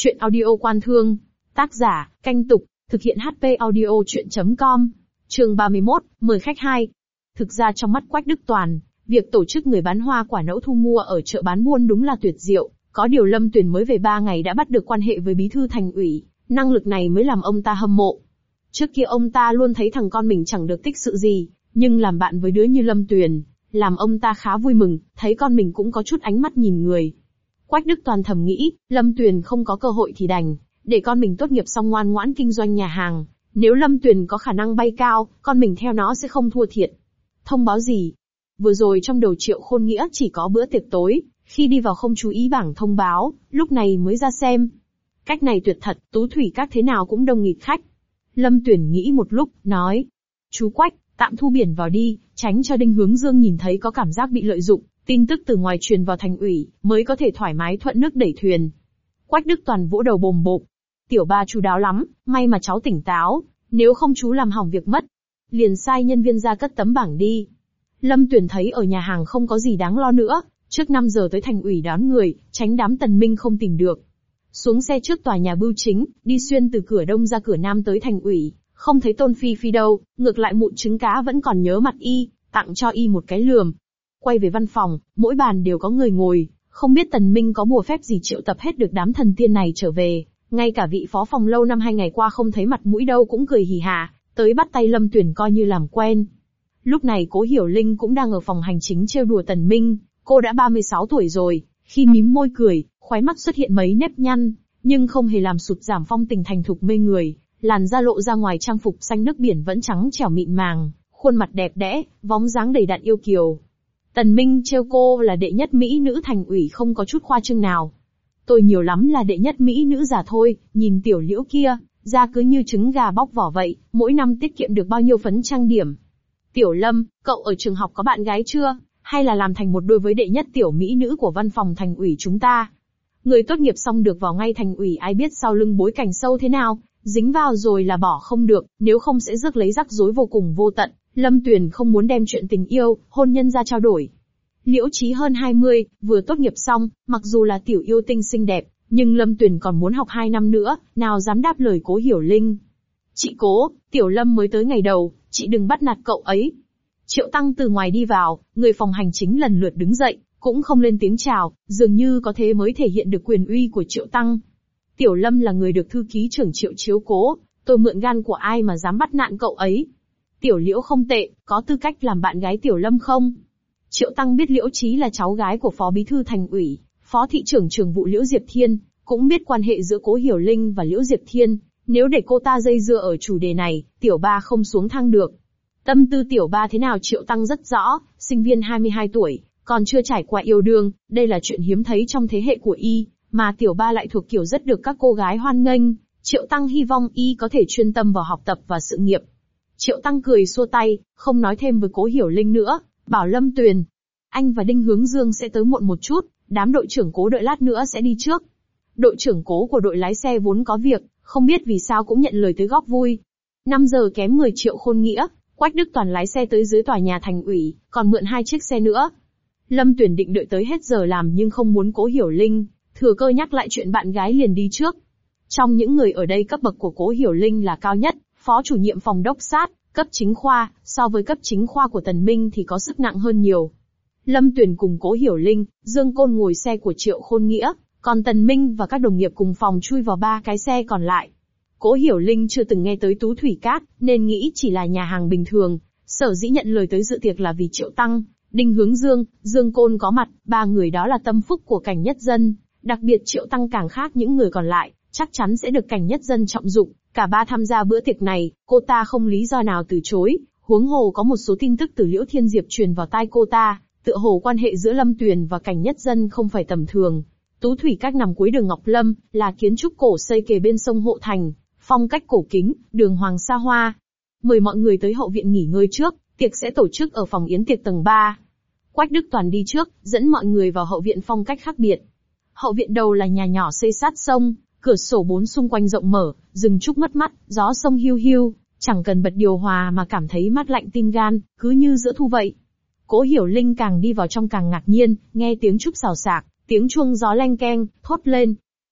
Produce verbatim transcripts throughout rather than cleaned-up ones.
Chuyện audio Quan Thương. Tác giả, Canh Tục, thực hiện hát pê audio chuyện chấm com. Chương ba mươi mốt, mời khách hai. Thực ra trong mắt Quách Đức Toàn, việc tổ chức người bán hoa quả nẫu thu mua ở chợ bán buôn đúng là tuyệt diệu, có điều Lâm Tuyền mới về ba ngày đã bắt được quan hệ với bí thư thành ủy, năng lực này mới làm ông ta hâm mộ. Trước kia ông ta luôn thấy thằng con mình chẳng được tích sự gì, nhưng làm bạn với đứa như Lâm Tuyền, làm ông ta khá vui mừng, thấy con mình cũng có chút ánh mắt nhìn người. Quách Đức Toàn thầm nghĩ, Lâm Tuyền không có cơ hội thì đành, để con mình tốt nghiệp xong ngoan ngoãn kinh doanh nhà hàng. Nếu Lâm Tuyền có khả năng bay cao, con mình theo nó sẽ không thua thiệt. Thông báo gì? Vừa rồi trong đầu Triệu Khôn Nghĩa chỉ có bữa tiệc tối, khi đi vào không chú ý bảng thông báo, lúc này mới ra xem. Cách này tuyệt thật, Tú Thủy Các thế nào cũng đông nghịt khách. Lâm Tuyền nghĩ một lúc, nói. Chú Quách, tạm thu biển vào đi, tránh cho Đinh Hướng Dương nhìn thấy có cảm giác bị lợi dụng, tin tức từ ngoài truyền vào thành ủy, mới có thể thoải mái thuận nước đẩy thuyền. Quách Đức Toàn vỗ đầu bồm bộp. Tiểu ba chú đáo lắm, may mà cháu tỉnh táo, nếu không chú làm hỏng việc mất. Liền sai nhân viên ra cất tấm bảng đi. Lâm Tuyền thấy ở nhà hàng không có gì đáng lo nữa, trước năm giờ tới thành ủy đón người, tránh đám tần minh không tìm được. Xuống xe trước tòa nhà bưu chính, đi xuyên từ cửa đông ra cửa nam tới thành ủy, không thấy Tôn Phi Phi đâu, ngược lại mụn trứng cá vẫn còn nhớ mặt y, tặng cho y một cái lườm. Quay về văn phòng, mỗi bàn đều có người ngồi, không biết tần minh có bùa phép gì triệu tập hết được đám thần tiên này trở về, ngay cả vị phó phòng lâu năm hai ngày qua không thấy mặt mũi đâu cũng cười hì hà, tới bắt tay Lâm Tuyền coi như làm quen. Lúc này Cố Hiểu Linh cũng đang ở phòng hành chính trêu đùa tần minh, cô đã ba mươi sáu tuổi rồi, khi mím môi cười, khóe mắt xuất hiện mấy nếp nhăn, nhưng không hề làm sụt giảm phong tình thành thục mê người, làn da lộ ra ngoài trang phục xanh nước biển vẫn trắng trẻo mịn màng, khuôn mặt đẹp đẽ, bóng dáng đầy đặn yêu kiều. Tần Minh trêu cô là đệ nhất mỹ nữ thành ủy không có chút khoa trương nào. Tôi nhiều lắm là đệ nhất mỹ nữ già thôi, nhìn tiểu Liễu kia, da cứ như trứng gà bóc vỏ vậy, mỗi năm tiết kiệm được bao nhiêu phấn trang điểm. Tiểu Lâm, cậu ở trường học có bạn gái chưa, hay là làm thành một đôi với đệ nhất tiểu mỹ nữ của văn phòng thành ủy chúng ta? Người tốt nghiệp xong được vào ngay thành ủy ai biết sau lưng bối cảnh sâu thế nào, dính vào rồi là bỏ không được, nếu không sẽ rước lấy rắc rối vô cùng vô tận. Lâm Tuyền không muốn đem chuyện tình yêu, hôn nhân ra trao đổi. Liễu Trí hơn hai mươi, vừa tốt nghiệp xong, mặc dù là tiểu yêu tinh xinh đẹp, nhưng Lâm Tuyền còn muốn học hai năm nữa, nào dám đáp lời Cố Hiểu Linh. Chị Cố, Tiểu Lâm mới tới ngày đầu, chị đừng bắt nạt cậu ấy. Triệu Tăng từ ngoài đi vào, người phòng hành chính lần lượt đứng dậy, cũng không lên tiếng chào, dường như có thế mới thể hiện được quyền uy của Triệu Tăng. Tiểu Lâm là người được thư ký trưởng Triệu chiếu cố, tôi mượn gan của ai mà dám bắt nạt cậu ấy. Tiểu Liễu không tệ, có tư cách làm bạn gái Tiểu Lâm không? Triệu Tăng biết Liễu Trí là cháu gái của phó bí thư thành ủy, phó thị trưởng trường vụ Liễu Diệp Thiên, cũng biết quan hệ giữa Cố Hiểu Linh và Liễu Diệp Thiên, nếu để cô ta dây dưa ở chủ đề này, Tiểu Ba không xuống thang được. Tâm tư Tiểu Ba thế nào Triệu Tăng rất rõ, sinh viên hai mươi hai tuổi, còn chưa trải qua yêu đương, đây là chuyện hiếm thấy trong thế hệ của y, mà Tiểu Ba lại thuộc kiểu rất được các cô gái hoan nghênh, Triệu Tăng hy vọng y có thể chuyên tâm vào học tập và sự nghiệp. Triệu Tăng cười xua tay, không nói thêm với Cố Hiểu Linh nữa, bảo Lâm Tuyền. Anh và Đinh Hướng Dương sẽ tới muộn một chút, đám đội trưởng Cố đợi lát nữa sẽ đi trước. Đội trưởng Cố của đội lái xe vốn có việc, không biết vì sao cũng nhận lời tới góp vui. năm giờ kém mười Triệu Khôn Nghĩa, Quách Đức Toàn lái xe tới dưới tòa nhà thành ủy, còn mượn hai chiếc xe nữa. Lâm Tuyền định đợi tới hết giờ làm nhưng không muốn Cố Hiểu Linh thừa cơ nhắc lại chuyện bạn gái liền đi trước. Trong những người ở đây cấp bậc của Cố Hiểu Linh là cao nhất, phó chủ nhiệm phòng đốc sát, cấp chính khoa, so với cấp chính khoa của Tần Minh thì có sức nặng hơn nhiều. Lâm Tuyền cùng Cố Hiểu Linh, Dương Côn ngồi xe của Triệu Khôn Nghĩa, còn Tần Minh và các đồng nghiệp cùng phòng chui vào ba cái xe còn lại. Cố Hiểu Linh chưa từng nghe tới Tú Thủy Các, nên nghĩ chỉ là nhà hàng bình thường, sở dĩ nhận lời tới dự tiệc là vì Triệu Tăng, Đinh Hướng Dương, Dương Côn có mặt, ba người đó là tâm phúc của Cảnh Nhất Dân, đặc biệt Triệu Tăng càng khác những người còn lại, chắc chắn sẽ được Cảnh Nhất Dân trọng dụng. Cả ba tham gia bữa tiệc này, cô ta không lý do nào từ chối, huống hồ có một số tin tức từ Liễu Thiên Diệp truyền vào tai cô ta, tựa hồ quan hệ giữa Lâm Tuyền và Cảnh Nhất Dân không phải tầm thường. Tú Thủy Các nằm cuối đường Ngọc Lâm, là kiến trúc cổ xây kề bên sông Hộ Thành, phong cách cổ kính, đường hoàng xa hoa. Mời mọi người tới hậu viện nghỉ ngơi trước, tiệc sẽ tổ chức ở phòng yến tiệc tầng ba. Quách Đức Toàn đi trước, dẫn mọi người vào hậu viện phong cách khác biệt. Hậu viện đầu là nhà nhỏ xây sát sông, cửa sổ bốn xung quanh rộng mở, rừng trúc mất mắt, gió sông hiu hiu, chẳng cần bật điều hòa mà cảm thấy mát lạnh tim gan, cứ như giữa thu vậy. Cố Hiểu Linh càng đi vào trong càng ngạc nhiên, nghe tiếng trúc xào xạc, tiếng chuông gió leng keng, thốt lên.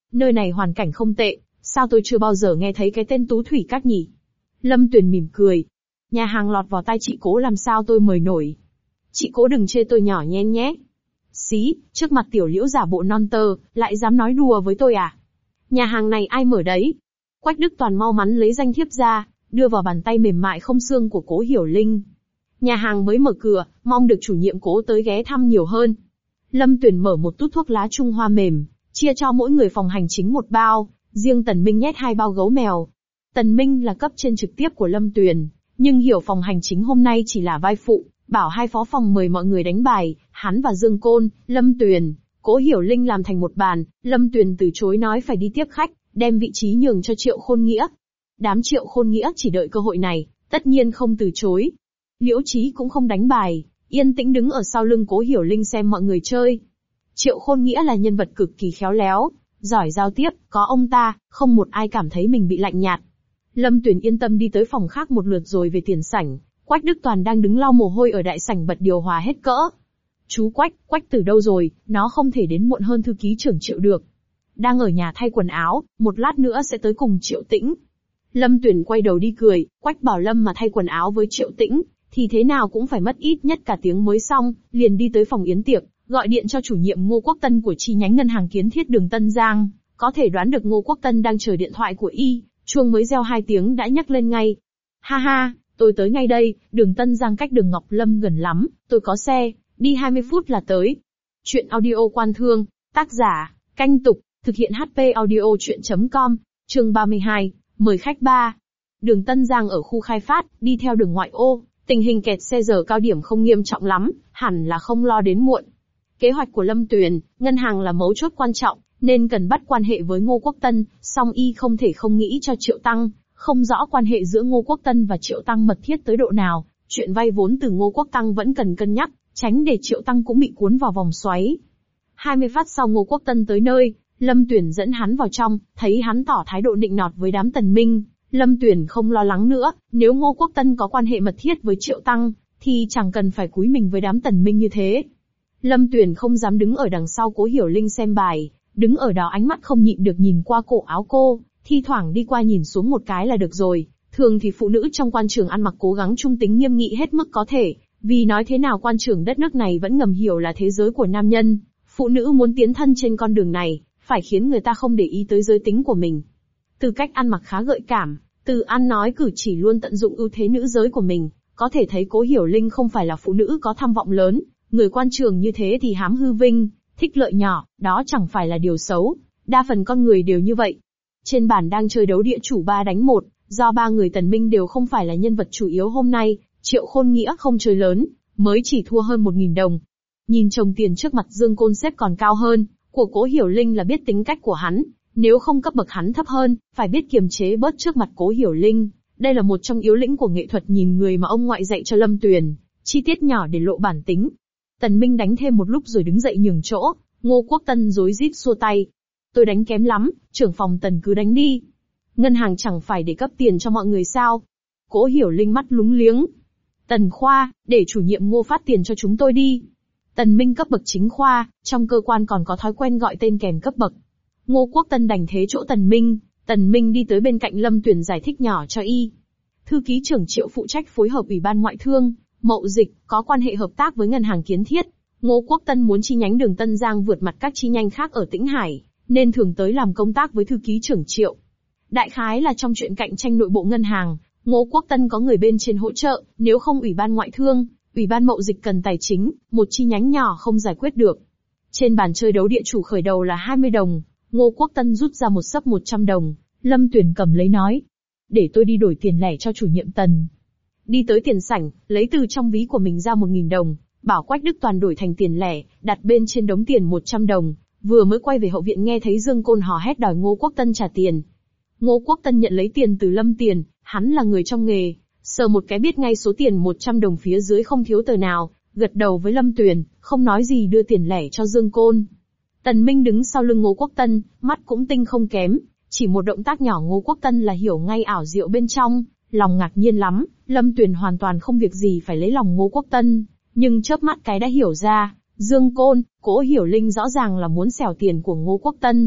Nơi này hoàn cảnh không tệ, sao tôi chưa bao giờ nghe thấy cái tên Tú Thủy Các nhỉ? Lâm Tuyền mỉm cười. Nhà hàng lọt vào tai chị Cố làm sao tôi mời nổi. Chị Cố đừng chê tôi nhỏ nhen nhé. Xí, trước mặt tiểu liễu giả bộ non tơ, lại dám nói đùa với tôi à? Nhà hàng này ai mở đấy? Quách Đức Toàn mau mắn lấy danh thiếp ra, đưa vào bàn tay mềm mại không xương của Cố Hiểu Linh. Nhà hàng mới mở cửa, mong được chủ nhiệm Cố tới ghé thăm nhiều hơn. Lâm Tuyền mở một tút thuốc lá Trung Hoa mềm, chia cho mỗi người phòng hành chính một bao, riêng Tần Minh nhét hai bao gấu mèo. Tần Minh là cấp trên trực tiếp của Lâm Tuyền, nhưng hiểu phòng hành chính hôm nay chỉ là vai phụ, bảo hai phó phòng mời mọi người đánh bài, hắn và Dương Côn, Lâm Tuyền, Cố Hiểu Linh làm thành một bàn, Lâm Tuyền từ chối nói phải đi tiếp khách, đem vị trí nhường cho Triệu Khôn Nghĩa. Đám Triệu Khôn Nghĩa chỉ đợi cơ hội này, tất nhiên không từ chối. Liễu Chí cũng không đánh bài, yên tĩnh đứng ở sau lưng Cố Hiểu Linh xem mọi người chơi. Triệu Khôn Nghĩa là nhân vật cực kỳ khéo léo, giỏi giao tiếp, có ông ta, không một ai cảm thấy mình bị lạnh nhạt. Lâm Tuyền yên tâm đi tới phòng khác một lượt rồi về tiền sảnh, Quách Đức Toàn đang đứng lau mồ hôi ở đại sảnh bật điều hòa hết cỡ. Chú Quách, Quách từ đâu rồi, nó không thể đến muộn hơn thư ký trưởng Triệu được. Đang ở nhà thay quần áo, một lát nữa sẽ tới cùng Triệu Tĩnh. Lâm Tuyền quay đầu đi cười, Quách bảo Lâm mà thay quần áo với Triệu Tĩnh, thì thế nào cũng phải mất ít nhất cả tiếng mới xong, liền đi tới phòng yến tiệc, gọi điện cho chủ nhiệm Ngô Quốc Tân của chi nhánh ngân hàng Kiến Thiết đường Tân Giang, có thể đoán được Ngô Quốc Tân đang chờ điện thoại của y, chuông mới reo hai tiếng đã nhắc lên ngay. Ha ha, tôi tới ngay đây, đường Tân Giang cách đường Ngọc Lâm gần lắm, tôi có xe, đi hai mươi phút là tới. Chuyện audio Quan Thương, tác giả, Canh Tục, thực hiện hát pê audio chuyện chấm com, chương ba mươi hai, mời khách ba. Đường Tân Giang ở khu khai phát, đi theo đường ngoại ô, tình hình kẹt xe giờ cao điểm không nghiêm trọng lắm, hẳn là không lo đến muộn. Kế hoạch của Lâm Tuyền, ngân hàng là mấu chốt quan trọng, nên cần bắt quan hệ với Ngô Quốc Tân, song y không thể không nghĩ cho Triệu Tăng, không rõ quan hệ giữa Ngô Quốc Tân và Triệu Tăng mật thiết tới độ nào, chuyện vay vốn từ Ngô Quốc Tăng vẫn cần cân nhắc, tránh để Triệu Tăng cũng bị cuốn vào vòng xoáy. hai mươi phút sau Ngô Quốc Tân tới nơi, Lâm Tuyền dẫn hắn vào trong, thấy hắn tỏ thái độ nịnh nọt với đám Tần Minh, Lâm Tuyền không lo lắng nữa, nếu Ngô Quốc Tân có quan hệ mật thiết với Triệu Tăng, thì chẳng cần phải cúi mình với đám Tần Minh như thế. Lâm Tuyền không dám đứng ở đằng sau Cố Hiểu Linh xem bài, đứng ở đó ánh mắt không nhịn được nhìn qua cổ áo cô, thi thoảng đi qua nhìn xuống một cái là được rồi. Thường thì phụ nữ trong quan trường ăn mặc cố gắng trung tính nghiêm nghị hết mức có thể, vì nói thế nào quan trường đất nước này vẫn ngầm hiểu là thế giới của nam nhân, phụ nữ muốn tiến thân trên con đường này, phải khiến người ta không để ý tới giới tính của mình. Từ cách ăn mặc khá gợi cảm, từ ăn nói cử chỉ luôn tận dụng ưu thế nữ giới của mình, có thể thấy Cố Hiểu Linh không phải là phụ nữ có tham vọng lớn, người quan trường như thế thì hám hư vinh, thích lợi nhỏ, đó chẳng phải là điều xấu, đa phần con người đều như vậy. Trên bàn đang chơi đấu địa chủ ba đánh một, do ba người Tần Minh đều không phải là nhân vật chủ yếu hôm nay, Triệu Khôn Nghĩa không chơi lớn, mới chỉ thua hơn một nghìn đồng. Nhìn chồng tiền trước mặt Dương Côn xếp còn cao hơn, của Cố Hiểu Linh là biết tính cách của hắn, nếu không cấp bậc hắn thấp hơn, phải biết kiềm chế bớt trước mặt Cố Hiểu Linh. Đây là một trong yếu lĩnh của nghệ thuật nhìn người mà ông ngoại dạy cho Lâm Tuyền, chi tiết nhỏ để lộ bản tính. Tần Minh đánh thêm một lúc rồi đứng dậy nhường chỗ, Ngô Quốc Tân rối rít xua tay. Tôi đánh kém lắm, trưởng phòng Tần cứ đánh đi. Ngân hàng chẳng phải để cấp tiền cho mọi người sao? Cố Hiểu Linh mắt lúng liếng. Tần khoa, để chủ nhiệm Ngô phát tiền cho chúng tôi đi. Tần Minh cấp bậc chính khoa, trong cơ quan còn có thói quen gọi tên kèm cấp bậc. Ngô Quốc Tân đành thế chỗ Tần Minh, Tần Minh đi tới bên cạnh Lâm Tuyền giải thích nhỏ cho y. Thư ký trưởng Triệu phụ trách phối hợp Ủy ban Ngoại thương, Mậu dịch, có quan hệ hợp tác với ngân hàng Kiến Thiết. Ngô Quốc Tân muốn chi nhánh đường Tân Giang vượt mặt các chi nhánh khác ở Tĩnh Hải, nên thường tới làm công tác với thư ký trưởng Triệu. Đại khái là trong chuyện cạnh tranh nội bộ ngân hàng, Ngô Quốc Tân có người bên trên hỗ trợ, nếu không Ủy ban Ngoại thương, Ủy ban Mậu dịch cần tài chính, một chi nhánh nhỏ không giải quyết được. Trên bàn chơi đấu địa chủ khởi đầu là hai mươi đồng, Ngô Quốc Tân rút ra một xấp một trăm đồng, Lâm Tuyền cầm lấy nói. Để tôi đi đổi tiền lẻ cho chủ nhiệm Tần. Đi tới tiền sảnh, lấy từ trong ví của mình ra một nghìn đồng, bảo Quách Đức Toàn đổi thành tiền lẻ, đặt bên trên đống tiền một trăm đồng, vừa mới quay về hậu viện nghe thấy Dương Côn hò hét đòi Ngô Quốc Tân trả tiền. Ngô Quốc Tân nhận lấy tiền từ Lâm Tiền, hắn là người trong nghề, sờ một cái biết ngay số tiền một trăm đồng phía dưới không thiếu tờ nào, gật đầu với Lâm Tuyền, không nói gì đưa tiền lẻ cho Dương Côn. Tần Minh đứng sau lưng Ngô Quốc Tân, mắt cũng tinh không kém, chỉ một động tác nhỏ Ngô Quốc Tân là hiểu ngay ảo diệu bên trong, lòng ngạc nhiên lắm, Lâm Tuyền hoàn toàn không việc gì phải lấy lòng Ngô Quốc Tân, nhưng chớp mắt cái đã hiểu ra, Dương Côn, Cố Hiểu Linh rõ ràng là muốn xẻo tiền của Ngô Quốc Tân,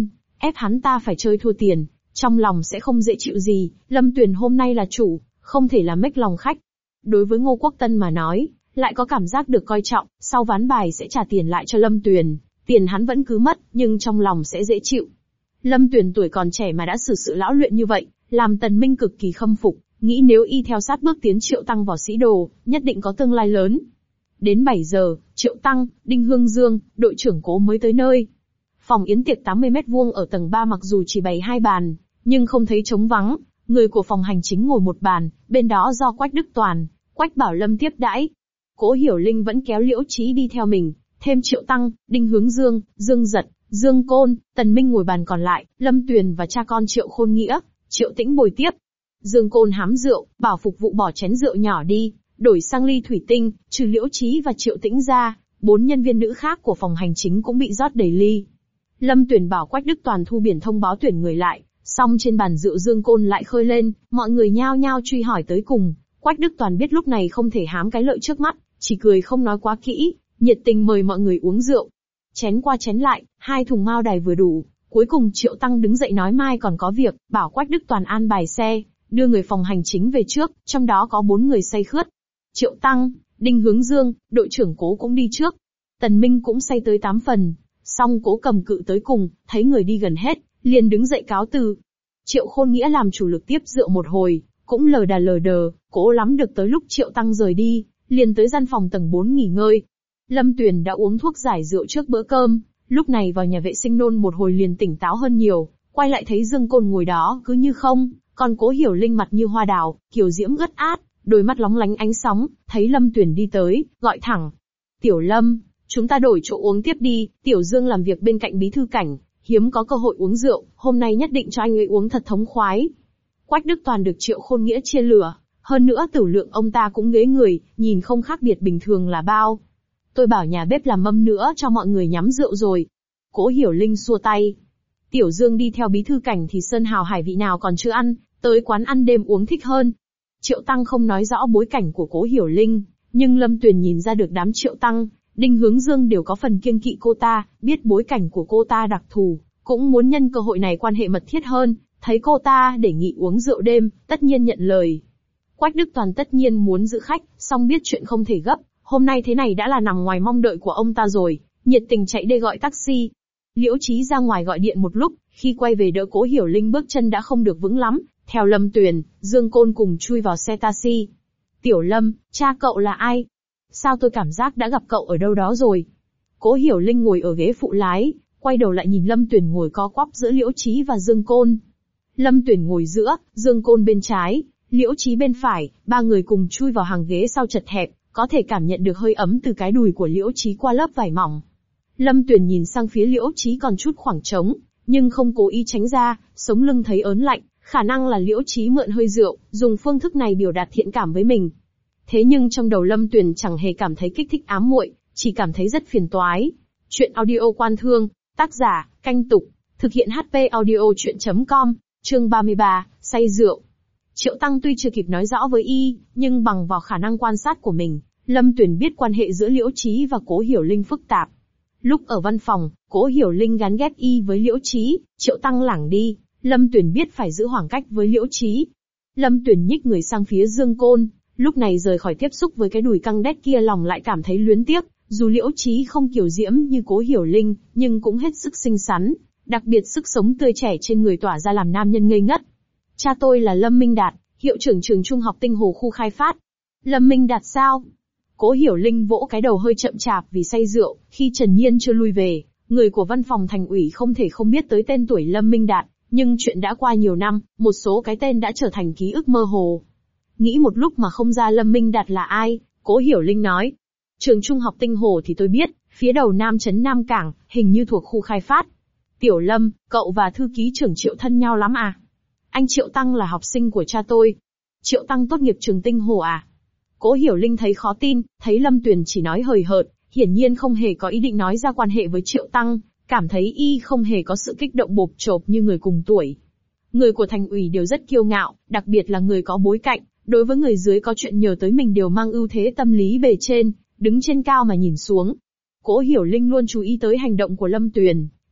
ép hắn ta phải chơi thua tiền, trong lòng sẽ không dễ chịu gì. Lâm Tuyền hôm nay là chủ, không thể làm mếch lòng khách. Đối với Ngô Quốc Tân mà nói, lại có cảm giác được coi trọng, sau ván bài sẽ trả tiền lại cho Lâm Tuyền. Tiền hắn vẫn cứ mất, nhưng trong lòng sẽ dễ chịu. Lâm Tuyền tuổi còn trẻ mà đã xử sự lão luyện như vậy, làm Tần Minh cực kỳ khâm phục, nghĩ nếu y theo sát bước tiến Triệu Tăng võ sĩ đồ, nhất định có tương lai lớn. Đến bảy giờ, Triệu Tăng, Đinh Hương Dương, đội trưởng Cố mới tới nơi. Phòng yến tiệc tám mươi mét vuông ở tầng ba mặc dù chỉ bày hai bàn, nhưng không thấy trống vắng, người của phòng hành chính ngồi một bàn, bên đó do Quách Đức Toàn, Quách Bảo Lâm tiếp đãi. Cố Hiểu Linh vẫn kéo Liễu Chí đi theo mình, thêm Triệu Tăng, Đinh Hướng Dương, Dương Giật, Dương Côn, Tần Minh ngồi bàn còn lại, Lâm Tuyền và cha con Triệu Khôn Nghĩa, Triệu Tĩnh bồi tiếp. Dương Côn hám rượu, bảo phục vụ bỏ chén rượu nhỏ đi, đổi sang ly thủy tinh, trừ Liễu Chí và Triệu Tĩnh ra, bốn nhân viên nữ khác của phòng hành chính cũng bị rót đầy ly. Lâm Tuyền bảo Quách Đức Toàn thu biển thông báo tuyển người lại, xong trên bàn rượu Dương Côn lại khơi lên, mọi người nhao nhao truy hỏi tới cùng. Quách Đức Toàn biết lúc này không thể hám cái lợi trước mắt, chỉ cười không nói quá kỹ, nhiệt tình mời mọi người uống rượu. Chén qua chén lại, hai thùng mao đài vừa đủ. Cuối cùng Triệu Tăng đứng dậy nói mai còn có việc, bảo Quách Đức Toàn an bài xe, đưa người phòng hành chính về trước, trong đó có bốn người say khướt. Triệu Tăng, Đinh Hướng Dương, đội trưởng Cố cũng đi trước. Tần Minh cũng say tới tám phần, xong Cố cầm cự tới cùng, thấy người đi gần hết, liền đứng dậy cáo từ. Triệu Khôn Nghĩa làm chủ lực tiếp rượu một hồi, cũng lờ đà lờ đờ, Cố lắm được tới lúc Triệu Tăng rời đi, liền tới gian phòng tầng bốn nghỉ ngơi. Lâm Tuyền đã uống thuốc giải rượu trước bữa cơm, lúc này vào nhà vệ sinh nôn một hồi liền tỉnh táo hơn nhiều, quay lại thấy Dương Côn ngồi đó cứ như không, còn Cố Hiểu Linh mặt như hoa đào, kiều diễm ướt át, đôi mắt lóng lánh ánh sóng, thấy Lâm Tuyền đi tới, gọi thẳng. Tiểu Lâm, chúng ta đổi chỗ uống tiếp đi, Tiểu Dương làm việc bên cạnh bí thư cảnh, hiếm có cơ hội uống rượu, hôm nay nhất định cho anh ấy uống thật thống khoái. Quách Đức Toàn được Triệu Khôn Nghĩa chia lửa, hơn nữa tử lượng ông ta cũng ghế người, nhìn không khác biệt bình thường là bao. Tôi bảo nhà bếp làm mâm nữa cho mọi người nhắm rượu rồi. Cố Hiểu Linh xua tay. Tiểu Dương đi theo bí thư cảnh thì sơn hào hải vị nào còn chưa ăn, tới quán ăn đêm uống thích hơn. Triệu Tăng không nói rõ bối cảnh của Cố Hiểu Linh, nhưng Lâm Tuyền nhìn ra được đám Triệu Tăng, Đinh Hướng Dương đều có phần kiêng kỵ cô ta, biết bối cảnh của cô ta đặc thù, cũng muốn nhân cơ hội này quan hệ mật thiết hơn, thấy cô ta đề nghị uống rượu đêm, tất nhiên nhận lời. Quách Đức Toàn tất nhiên muốn giữ khách, song biết chuyện không thể gấp, hôm nay thế này đã là nằm ngoài mong đợi của ông ta rồi, nhiệt tình chạy đây gọi taxi. Liễu Chí ra ngoài gọi điện một lúc, khi quay về đỡ Cố Hiểu Linh bước chân đã không được vững lắm, theo Lâm Tuyền, Dương Côn cùng chui vào xe taxi. Tiểu Lâm, cha cậu là ai? Sao tôi cảm giác đã gặp cậu ở đâu đó rồi? Cố Hiểu Linh ngồi ở ghế phụ lái, quay đầu lại nhìn Lâm Tuyền ngồi co quắp giữa Liễu Chí và Dương Côn. Lâm Tuyền ngồi giữa, Dương Côn bên trái, Liễu Chí bên phải, ba người cùng chui vào hàng ghế sau chật hẹp, có thể cảm nhận được hơi ấm từ cái đùi của Liễu Chí qua lớp vải mỏng. Lâm Tuyền nhìn sang phía Liễu Chí còn chút khoảng trống, nhưng không cố ý tránh ra, sống lưng thấy ớn lạnh, khả năng là Liễu Chí mượn hơi rượu, dùng phương thức này biểu đạt thiện cảm với mình. Thế nhưng trong đầu Lâm Tuyền chẳng hề cảm thấy kích thích ám muội, chỉ cảm thấy rất phiền toái. Chuyện audio Quan Thương, tác giả, Canh Tục, thực hiện hát pê audio chuyện chấm com, chương ba mươi ba, say rượu. Triệu Tăng tuy chưa kịp nói rõ với y, nhưng bằng vào khả năng quan sát của mình, Lâm Tuyền biết quan hệ giữa Liễu Chí và Cố Hiểu Linh phức tạp. Lúc ở văn phòng, Cố Hiểu Linh gán ghép y với Liễu Chí, Triệu Tăng lảng đi, Lâm Tuyền biết phải giữ khoảng cách với Liễu Chí. Lâm Tuyền nhích người sang phía Dương Côn, lúc này rời khỏi tiếp xúc với cái đùi căng đét kia lòng lại cảm thấy luyến tiếc, dù Liễu Chí không kiều diễm như Cố Hiểu Linh, nhưng cũng hết sức xinh xắn, đặc biệt sức sống tươi trẻ trên người tỏa ra làm nam nhân ngây ngất. Cha tôi là Lâm Minh Đạt, hiệu trưởng trường trung học Tinh Hồ khu khai phát. Lâm Minh Đạt sao? Cố Hiểu Linh vỗ cái đầu hơi chậm chạp vì say rượu, khi Trần Nhiên chưa lui về, người của văn phòng thành ủy không thể không biết tới tên tuổi Lâm Minh Đạt, nhưng chuyện đã qua nhiều năm, một số cái tên đã trở thành ký ức mơ hồ. Nghĩ một lúc mà không ra Lâm Minh Đạt là ai, Cố Hiểu Linh nói. Trường trung học Tinh Hồ thì tôi biết, phía đầu Nam Trấn Nam Cảng, hình như thuộc khu khai phát. Tiểu Lâm, cậu và thư ký trưởng Triệu thân nhau lắm à? Anh Triệu Tăng là học sinh của cha tôi. Triệu Tăng tốt nghiệp trường Tinh Hồ à? Cố Hiểu Linh thấy khó tin, thấy Lâm Tuyền chỉ nói hời hợt, hiển nhiên không hề có ý định nói ra quan hệ với Triệu Tăng, cảm thấy y không hề có sự kích động bộp chộp như người cùng tuổi. Người của thành ủy đều rất kiêu ngạo, đặc biệt là người có bối cảnh, đối với người dưới có chuyện nhờ tới mình đều mang ưu thế tâm lý bề trên, đứng trên cao mà nhìn xuống. Cố Hiểu Linh luôn chú ý tới hành động của Lâm Tuyền,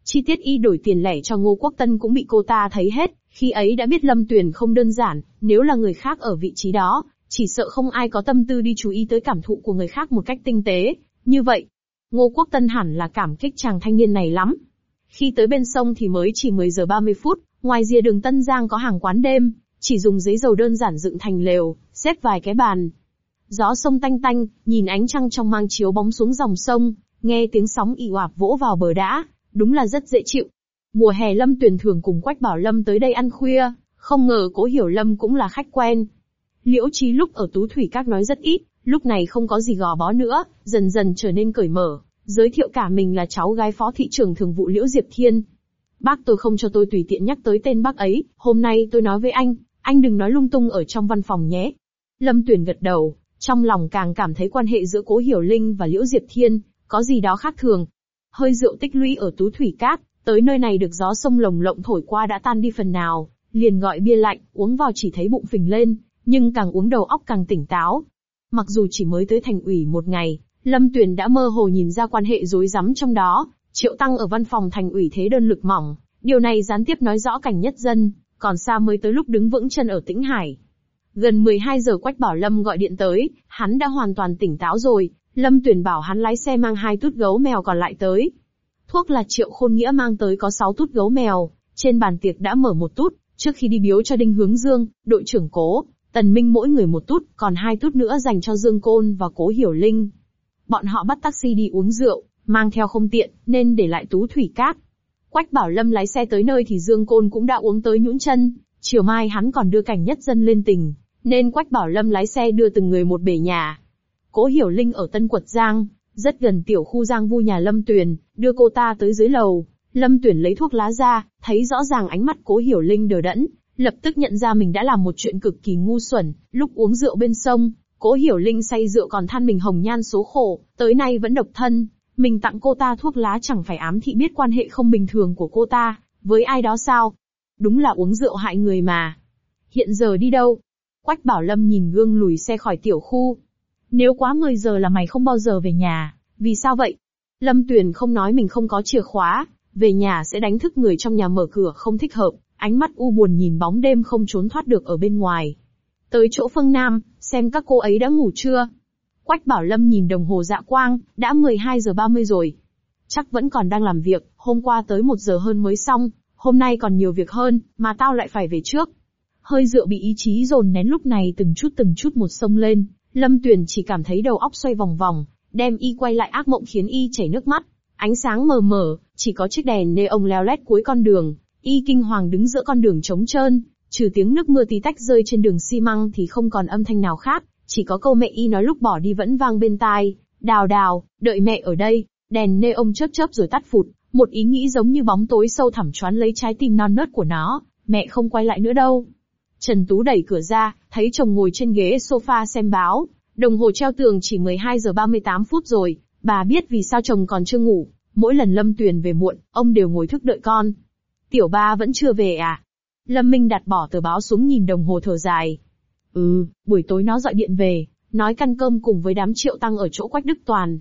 Chi tiết y đổi tiền lẻ cho Ngô Quốc Tân cũng bị cô ta thấy hết, khi ấy đã biết Lâm Tuyền không đơn giản, nếu là người khác ở vị trí đó, chỉ sợ không ai có tâm tư đi chú ý tới cảm thụ của người khác một cách tinh tế. Như vậy, Ngô Quốc Tân hẳn là cảm kích chàng thanh niên này lắm. Khi tới bên sông thì mới chỉ mười giờ ba mươi phút, ngoài rìa đường Tân Giang có hàng quán đêm, chỉ dùng giấy dầu đơn giản dựng thành lều, xếp vài cái bàn. Gió sông tanh tanh, nhìn ánh trăng trong mang chiếu bóng xuống dòng sông, nghe tiếng sóng ì oạp vỗ vào bờ đá, đúng là rất dễ chịu. Mùa hè Lâm Tuyền thường cùng Quách Bảo Lâm tới đây ăn khuya, không ngờ Cố Hiểu Lâm cũng là khách quen. Liễu Chí lúc ở Tú Thủy Các nói rất ít, lúc này không có gì gò bó nữa, dần dần trở nên cởi mở, giới thiệu cả mình là cháu gái phó thị trưởng thường vụ Liễu Diệp Thiên. Bác tôi không cho tôi tùy tiện nhắc tới tên bác ấy, hôm nay tôi nói với anh, anh đừng nói lung tung ở trong văn phòng nhé. Lâm Tuyền gật đầu, trong lòng càng cảm thấy quan hệ giữa Cố Hiểu Linh và Liễu Diệp Thiên có gì đó khác thường. Hơi rượu tích lũy ở Tú Thủy Các, tới nơi này được gió sông lồng lộng thổi qua đã tan đi phần nào, liền gọi bia lạnh, uống vào chỉ thấy bụng phình lên, nhưng càng uống đầu óc càng tỉnh táo. Mặc dù chỉ mới tới thành ủy một ngày, Lâm Tuyền đã mơ hồ nhìn ra quan hệ rối rắm trong đó. Triệu Tăng ở văn phòng thành ủy thế đơn lực mỏng, điều này gián tiếp nói rõ cảnh nhất dân, còn xa mới tới lúc đứng vững chân ở Tĩnh Hải. Gần mười hai giờ Quách Bảo Lâm gọi điện tới, hắn đã hoàn toàn tỉnh táo rồi, Lâm Tuyền bảo hắn lái xe mang hai tút gấu mèo còn lại tới. Thuốc là Triệu Khôn Nghĩa mang tới có sáu tút gấu mèo, trên bàn tiệc đã mở một tút, trước khi đi biếu cho Đinh Hướng Dương, đội trưởng Cố, Tần Minh mỗi người một tút, còn hai tút nữa dành cho Dương Côn và Cố Hiểu Linh. Bọn họ bắt taxi đi uống rượu, mang theo không tiện, nên để lại Tú Thủy Các. Quách Bảo Lâm lái xe tới nơi thì Dương Côn cũng đã uống tới nhũn chân, chiều mai hắn còn đưa cảnh nhất dân lên tỉnh, nên Quách Bảo Lâm lái xe đưa từng người một bể nhà. Cố Hiểu Linh ở Tân Quật Giang, rất gần tiểu khu Giang Vu nhà Lâm Tuyền, đưa cô ta tới dưới lầu. Lâm Tuyền lấy thuốc lá ra, thấy rõ ràng ánh mắt Cố Hiểu Linh đờ đẫn, lập tức nhận ra mình đã làm một chuyện cực kỳ ngu xuẩn. Lúc uống rượu bên sông, Cố Hiểu Linh say rượu còn than mình hồng nhan số khổ, tới nay vẫn độc thân. Mình tặng cô ta thuốc lá chẳng phải ám thị biết quan hệ không bình thường của cô ta với ai đó sao? Đúng là uống rượu hại người mà. Hiện giờ đi đâu? Quách Bảo Lâm nhìn gương lùi xe khỏi tiểu khu. Nếu quá mười giờ là mày không bao giờ về nhà, vì sao vậy? Lâm Tuyền không nói mình không có chìa khóa, về nhà sẽ đánh thức người trong nhà mở cửa không thích hợp, ánh mắt u buồn nhìn bóng đêm không trốn thoát được ở bên ngoài. Tới chỗ Phương Nam, xem các cô ấy đã ngủ chưa? Quách Bảo Lâm nhìn đồng hồ dạ quang, đã mười hai giờ ba mươi rồi. Chắc vẫn còn đang làm việc, hôm qua tới một giờ hơn mới xong, hôm nay còn nhiều việc hơn, mà tao lại phải về trước. Hơi rượu bị ý chí dồn nén lúc này từng chút từng chút một xông lên, Lâm Tuyền chỉ cảm thấy đầu óc xoay vòng vòng, đem y quay lại ác mộng khiến y chảy nước mắt. Ánh sáng mờ mờ, chỉ có chiếc đèn neon leo lét cuối con đường, y kinh hoàng đứng giữa con đường trống trơn, trừ tiếng nước mưa tí tách rơi trên đường xi măng thì không còn âm thanh nào khác, chỉ có câu mẹ y nói lúc bỏ đi vẫn vang bên tai, "Đào Đào, đợi mẹ ở đây." Đèn neon chớp chớp rồi tắt phụt, một ý nghĩ giống như bóng tối sâu thẳm choán lấy trái tim non nớt của nó, mẹ không quay lại nữa đâu. Trần Tú đẩy cửa ra, thấy chồng ngồi trên ghế sofa xem báo, đồng hồ treo tường chỉ mười hai giờ ba mươi tám phút rồi, bà biết vì sao chồng còn chưa ngủ, mỗi lần Lâm Tuyền về muộn, ông đều ngồi thức đợi con. Tiểu ba vẫn chưa về à? Lâm Minh đặt bỏ tờ báo xuống nhìn đồng hồ thở dài. Ừ, buổi tối nó gọi điện về, nói căn cơm cùng với đám Triệu Tăng ở chỗ Quách Đức Toàn.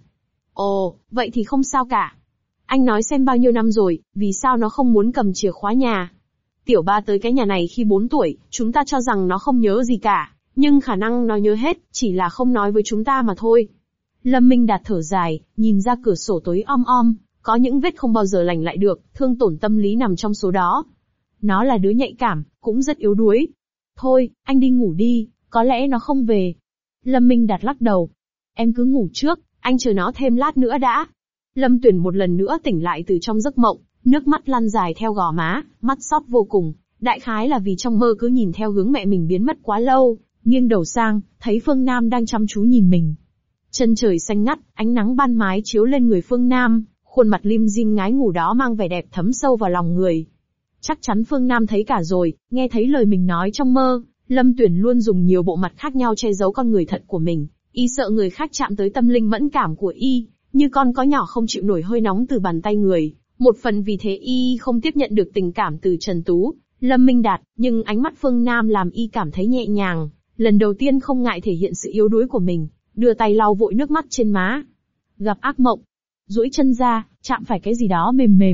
Ồ, vậy thì không sao cả. Anh nói xem bao nhiêu năm rồi, vì sao nó không muốn cầm chìa khóa nhà? Tiểu ba tới cái nhà này khi bốn tuổi, chúng ta cho rằng nó không nhớ gì cả, nhưng khả năng nó nhớ hết, chỉ là không nói với chúng ta mà thôi. Lâm Minh Đạt thở dài, nhìn ra cửa sổ tối om om, có những vết không bao giờ lành lại được, thương tổn tâm lý nằm trong số đó. Nó là đứa nhạy cảm, cũng rất yếu đuối. Thôi, anh đi ngủ đi, có lẽ nó không về. Lâm Minh Đạt lắc đầu. Em cứ ngủ trước, anh chờ nó thêm lát nữa đã. Lâm Tuyền một lần nữa tỉnh lại từ trong giấc mộng, nước mắt lăn dài theo gò má, mắt xót vô cùng. Đại khái là vì trong mơ cứ nhìn theo hướng mẹ mình biến mất quá lâu, nghiêng đầu sang, thấy Phương Nam đang chăm chú nhìn mình. Chân trời xanh ngắt, ánh nắng ban mai chiếu lên người Phương Nam, khuôn mặt lim dim ngái ngủ đó mang vẻ đẹp thấm sâu vào lòng người. Chắc chắn Phương Nam thấy cả rồi, nghe thấy lời mình nói trong mơ, Lâm Tuyền luôn dùng nhiều bộ mặt khác nhau che giấu con người thật của mình, y sợ người khác chạm tới tâm linh mẫn cảm của y, như con có nhỏ không chịu nổi hơi nóng từ bàn tay người. Một phần vì thế y không tiếp nhận được tình cảm từ Trần Tú, Lâm Minh Đạt, nhưng ánh mắt Phương Nam làm y cảm thấy nhẹ nhàng, lần đầu tiên không ngại thể hiện sự yếu đuối của mình, đưa tay lau vội nước mắt trên má. Gặp ác mộng, duỗi chân ra, chạm phải cái gì đó mềm mềm,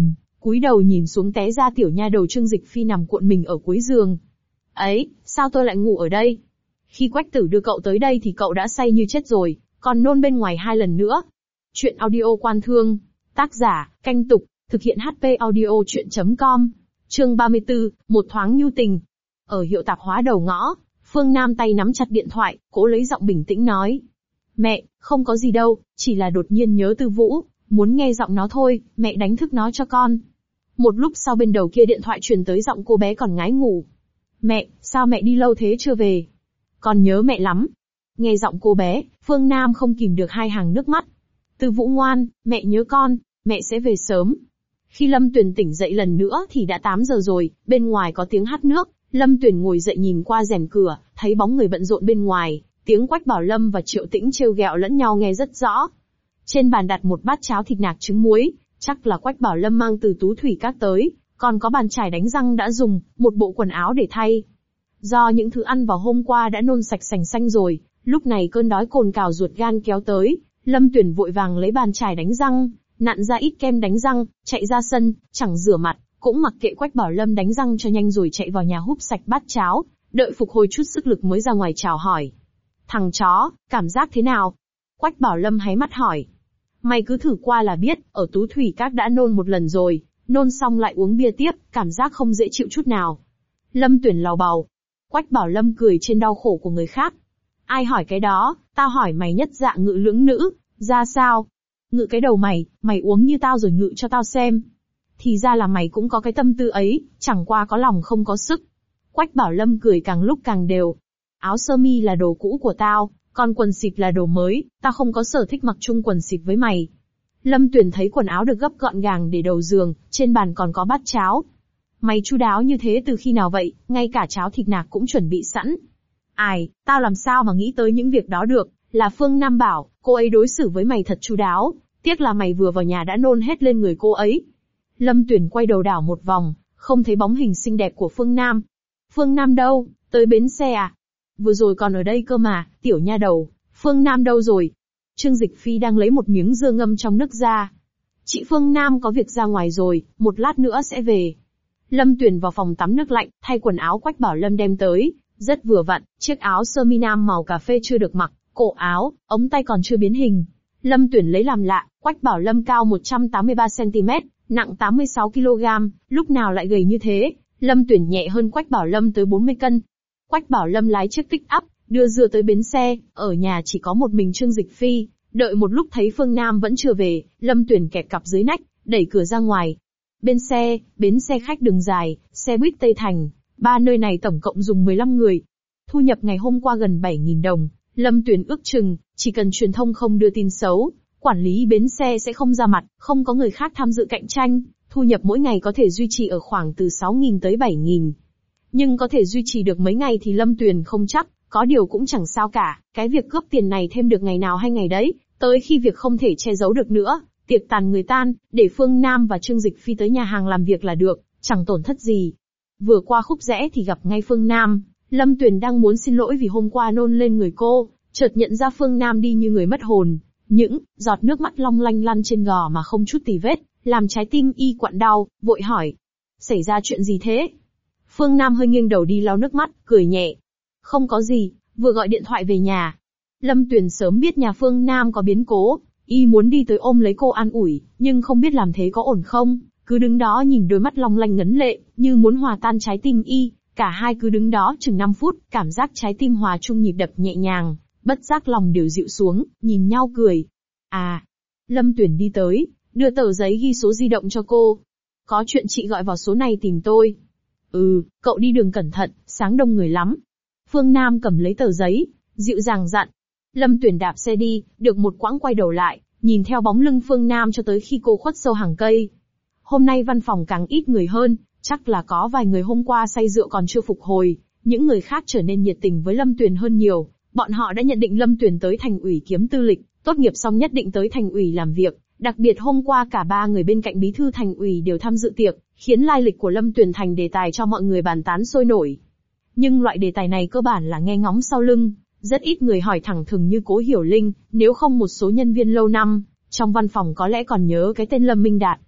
cúi đầu nhìn xuống té ra tiểu nha đầu Trương Dịch Phi nằm cuộn mình ở cuối giường. Ấy, sao tôi lại ngủ ở đây? Khi Quách Tử đưa cậu tới đây thì cậu đã say như chết rồi, còn nôn bên ngoài hai lần nữa. Chuyện audio Quan Thương. Tác giả, Canh Tục. Thực hiện hát pê audio chuyện chấm com. Chương ba mươi tư, một thoáng nhu tình. Ở hiệu tạp hóa đầu ngõ, Phương Nam tay nắm chặt điện thoại, cố lấy giọng bình tĩnh nói. Mẹ, không có gì đâu, chỉ là đột nhiên nhớ Tư Vũ, muốn nghe giọng nó thôi, mẹ đánh thức nó cho con. Một lúc sau bên đầu kia điện thoại truyền tới giọng cô bé còn ngái ngủ. Mẹ, sao mẹ đi lâu thế chưa về? Con nhớ mẹ lắm. Nghe giọng cô bé, Phương Nam không kìm được hai hàng nước mắt. Tư Vũ ngoan, mẹ nhớ con, mẹ sẽ về sớm. Khi Lâm Tuyền tỉnh dậy lần nữa thì đã tám giờ rồi, bên ngoài có tiếng hắt nước. Lâm Tuyền ngồi dậy nhìn qua rèm cửa, thấy bóng người bận rộn bên ngoài, tiếng Quách Bảo Lâm và Triệu Tĩnh trêu ghẹo lẫn nhau nghe rất rõ. Trên bàn đặt một bát cháo thịt nạc trứng muối, chắc là Quách Bảo Lâm mang từ Tú Thủy Các tới, còn có bàn chải đánh răng đã dùng, một bộ quần áo để thay. Do những thứ ăn vào hôm qua đã nôn sạch sành xanh rồi, lúc này cơn đói cồn cào ruột gan kéo tới, Lâm Tuyền vội vàng lấy bàn chải đánh răng, nặn ra ít kem đánh răng, chạy ra sân, chẳng rửa mặt, cũng mặc kệ Quách Bảo Lâm đánh răng cho nhanh rồi chạy vào nhà húp sạch bát cháo, đợi phục hồi chút sức lực mới ra ngoài chào hỏi. Thằng chó, cảm giác thế nào? Quách Bảo Lâm háy mắt hỏi. Mày cứ thử qua là biết, ở Tú Thủy Các đã nôn một lần rồi, nôn xong lại uống bia tiếp, cảm giác không dễ chịu chút nào. Lâm Tuyển lầu bầu. Quách Bảo Lâm cười trên đau khổ của người khác. Ai hỏi cái đó, tao hỏi mày nhất dạ ngự lưỡng nữ, ra sao? Ngự cái đầu mày, mày uống như tao rồi ngự cho tao xem. Thì ra là mày cũng có cái tâm tư ấy, chẳng qua có lòng không có sức. Quách Bảo Lâm cười càng lúc càng đều. Áo sơ mi là đồ cũ của tao, còn quần xịt là đồ mới, tao không có sở thích mặc chung quần xịt với mày. Lâm Tuyền thấy quần áo được gấp gọn gàng để đầu giường, trên bàn còn có bát cháo. Mày chu đáo như thế từ khi nào vậy, ngay cả cháo thịt nạc cũng chuẩn bị sẵn. Ai, tao làm sao mà nghĩ tới những việc đó được, là Phương Nam bảo, cô ấy đối xử với mày thật chu đáo, tiếc là mày vừa vào nhà đã nôn hết lên người cô ấy. Lâm Tuyền quay đầu đảo một vòng, không thấy bóng hình xinh đẹp của Phương Nam. Phương Nam đâu, tới bến xe à? Vừa rồi còn ở đây cơ mà, tiểu nha đầu, Phương Nam đâu rồi? Trương Dịch Phi đang lấy một miếng dưa ngâm trong nước ra. Chị Phương Nam có việc ra ngoài rồi, một lát nữa sẽ về. Lâm Tuyền vào phòng tắm nước lạnh, thay quần áo Quách Bảo Lâm đem tới, rất vừa vặn, chiếc áo sơ mi nam màu cà phê chưa được mặc, cổ áo, ống tay còn chưa biến hình. Lâm Tuyền lấy làm lạ, Quách Bảo Lâm cao một trăm tám mươi ba xăng ti mét, nặng tám mươi sáu ki lô gam, lúc nào lại gầy như thế? Lâm Tuyền nhẹ hơn Quách Bảo Lâm tới bốn mươi cân. Quách Bảo Lâm lái chiếc pick-up, đưa dưa tới bến xe, ở nhà chỉ có một mình Trương Dịch Phi, đợi một lúc thấy Phương Nam vẫn chưa về, Lâm Tuyền kẹp cặp dưới nách, đẩy cửa ra ngoài. Bên xe, bến xe khách đường dài, xe buýt Tây Thành, ba nơi này tổng cộng dùng mười lăm người. Thu nhập ngày hôm qua gần bảy nghìn đồng, Lâm Tuyền ước chừng, chỉ cần truyền thông không đưa tin xấu, quản lý bến xe sẽ không ra mặt, không có người khác tham dự cạnh tranh, thu nhập mỗi ngày có thể duy trì ở khoảng từ sáu nghìn tới bảy nghìn. Nhưng có thể duy trì được mấy ngày thì Lâm Tuyền không chắc, có điều cũng chẳng sao cả, cái việc cướp tiền này thêm được ngày nào hay ngày đấy, tới khi việc không thể che giấu được nữa, tiệc tàn người tan, để Phương Nam và Trương Dịch Phi tới nhà hàng làm việc là được, chẳng tổn thất gì. Vừa qua khúc rẽ thì gặp ngay Phương Nam, Lâm Tuyền đang muốn xin lỗi vì hôm qua nôn lên người cô, chợt nhận ra Phương Nam đi như người mất hồn, những giọt nước mắt long lanh lăn trên gò mà không chút tì vết, làm trái tim y quặn đau, vội hỏi. Xảy ra chuyện gì thế? Phương Nam hơi nghiêng đầu đi lau nước mắt, cười nhẹ. Không có gì, vừa gọi điện thoại về nhà. Lâm Tuyền sớm biết nhà Phương Nam có biến cố, y muốn đi tới ôm lấy cô an ủi, nhưng không biết làm thế có ổn không, cứ đứng đó nhìn đôi mắt long lanh ngấn lệ, như muốn hòa tan trái tim y, cả hai cứ đứng đó chừng năm phút, cảm giác trái tim hòa chung nhịp đập nhẹ nhàng, bất giác lòng đều dịu xuống, nhìn nhau cười. À, Lâm Tuyền đi tới, đưa tờ giấy ghi số di động cho cô. Có chuyện chị gọi vào số này tìm tôi. Ừ, cậu đi đường cẩn thận, sáng đông người lắm. Phương Nam cầm lấy tờ giấy, dịu dàng dặn. Lâm Tuyền đạp xe đi, được một quãng quay đầu lại, nhìn theo bóng lưng Phương Nam cho tới khi cô khuất sâu hàng cây. Hôm nay văn phòng càng ít người hơn, chắc là có vài người hôm qua say rượu còn chưa phục hồi, những người khác trở nên nhiệt tình với Lâm Tuyền hơn nhiều. Bọn họ đã nhận định Lâm Tuyền tới thành ủy kiếm tư lịch, tốt nghiệp xong nhất định tới thành ủy làm việc. Đặc biệt hôm qua cả ba người bên cạnh bí thư thành ủy đều tham dự tiệc, khiến lai lịch của Lâm Tuyền thành đề tài cho mọi người bàn tán sôi nổi. Nhưng loại đề tài này cơ bản là nghe ngóng sau lưng, rất ít người hỏi thẳng thừng như Cố Hiểu Linh, nếu không một số nhân viên lâu năm trong văn phòng có lẽ còn nhớ cái tên Lâm Minh Đạt.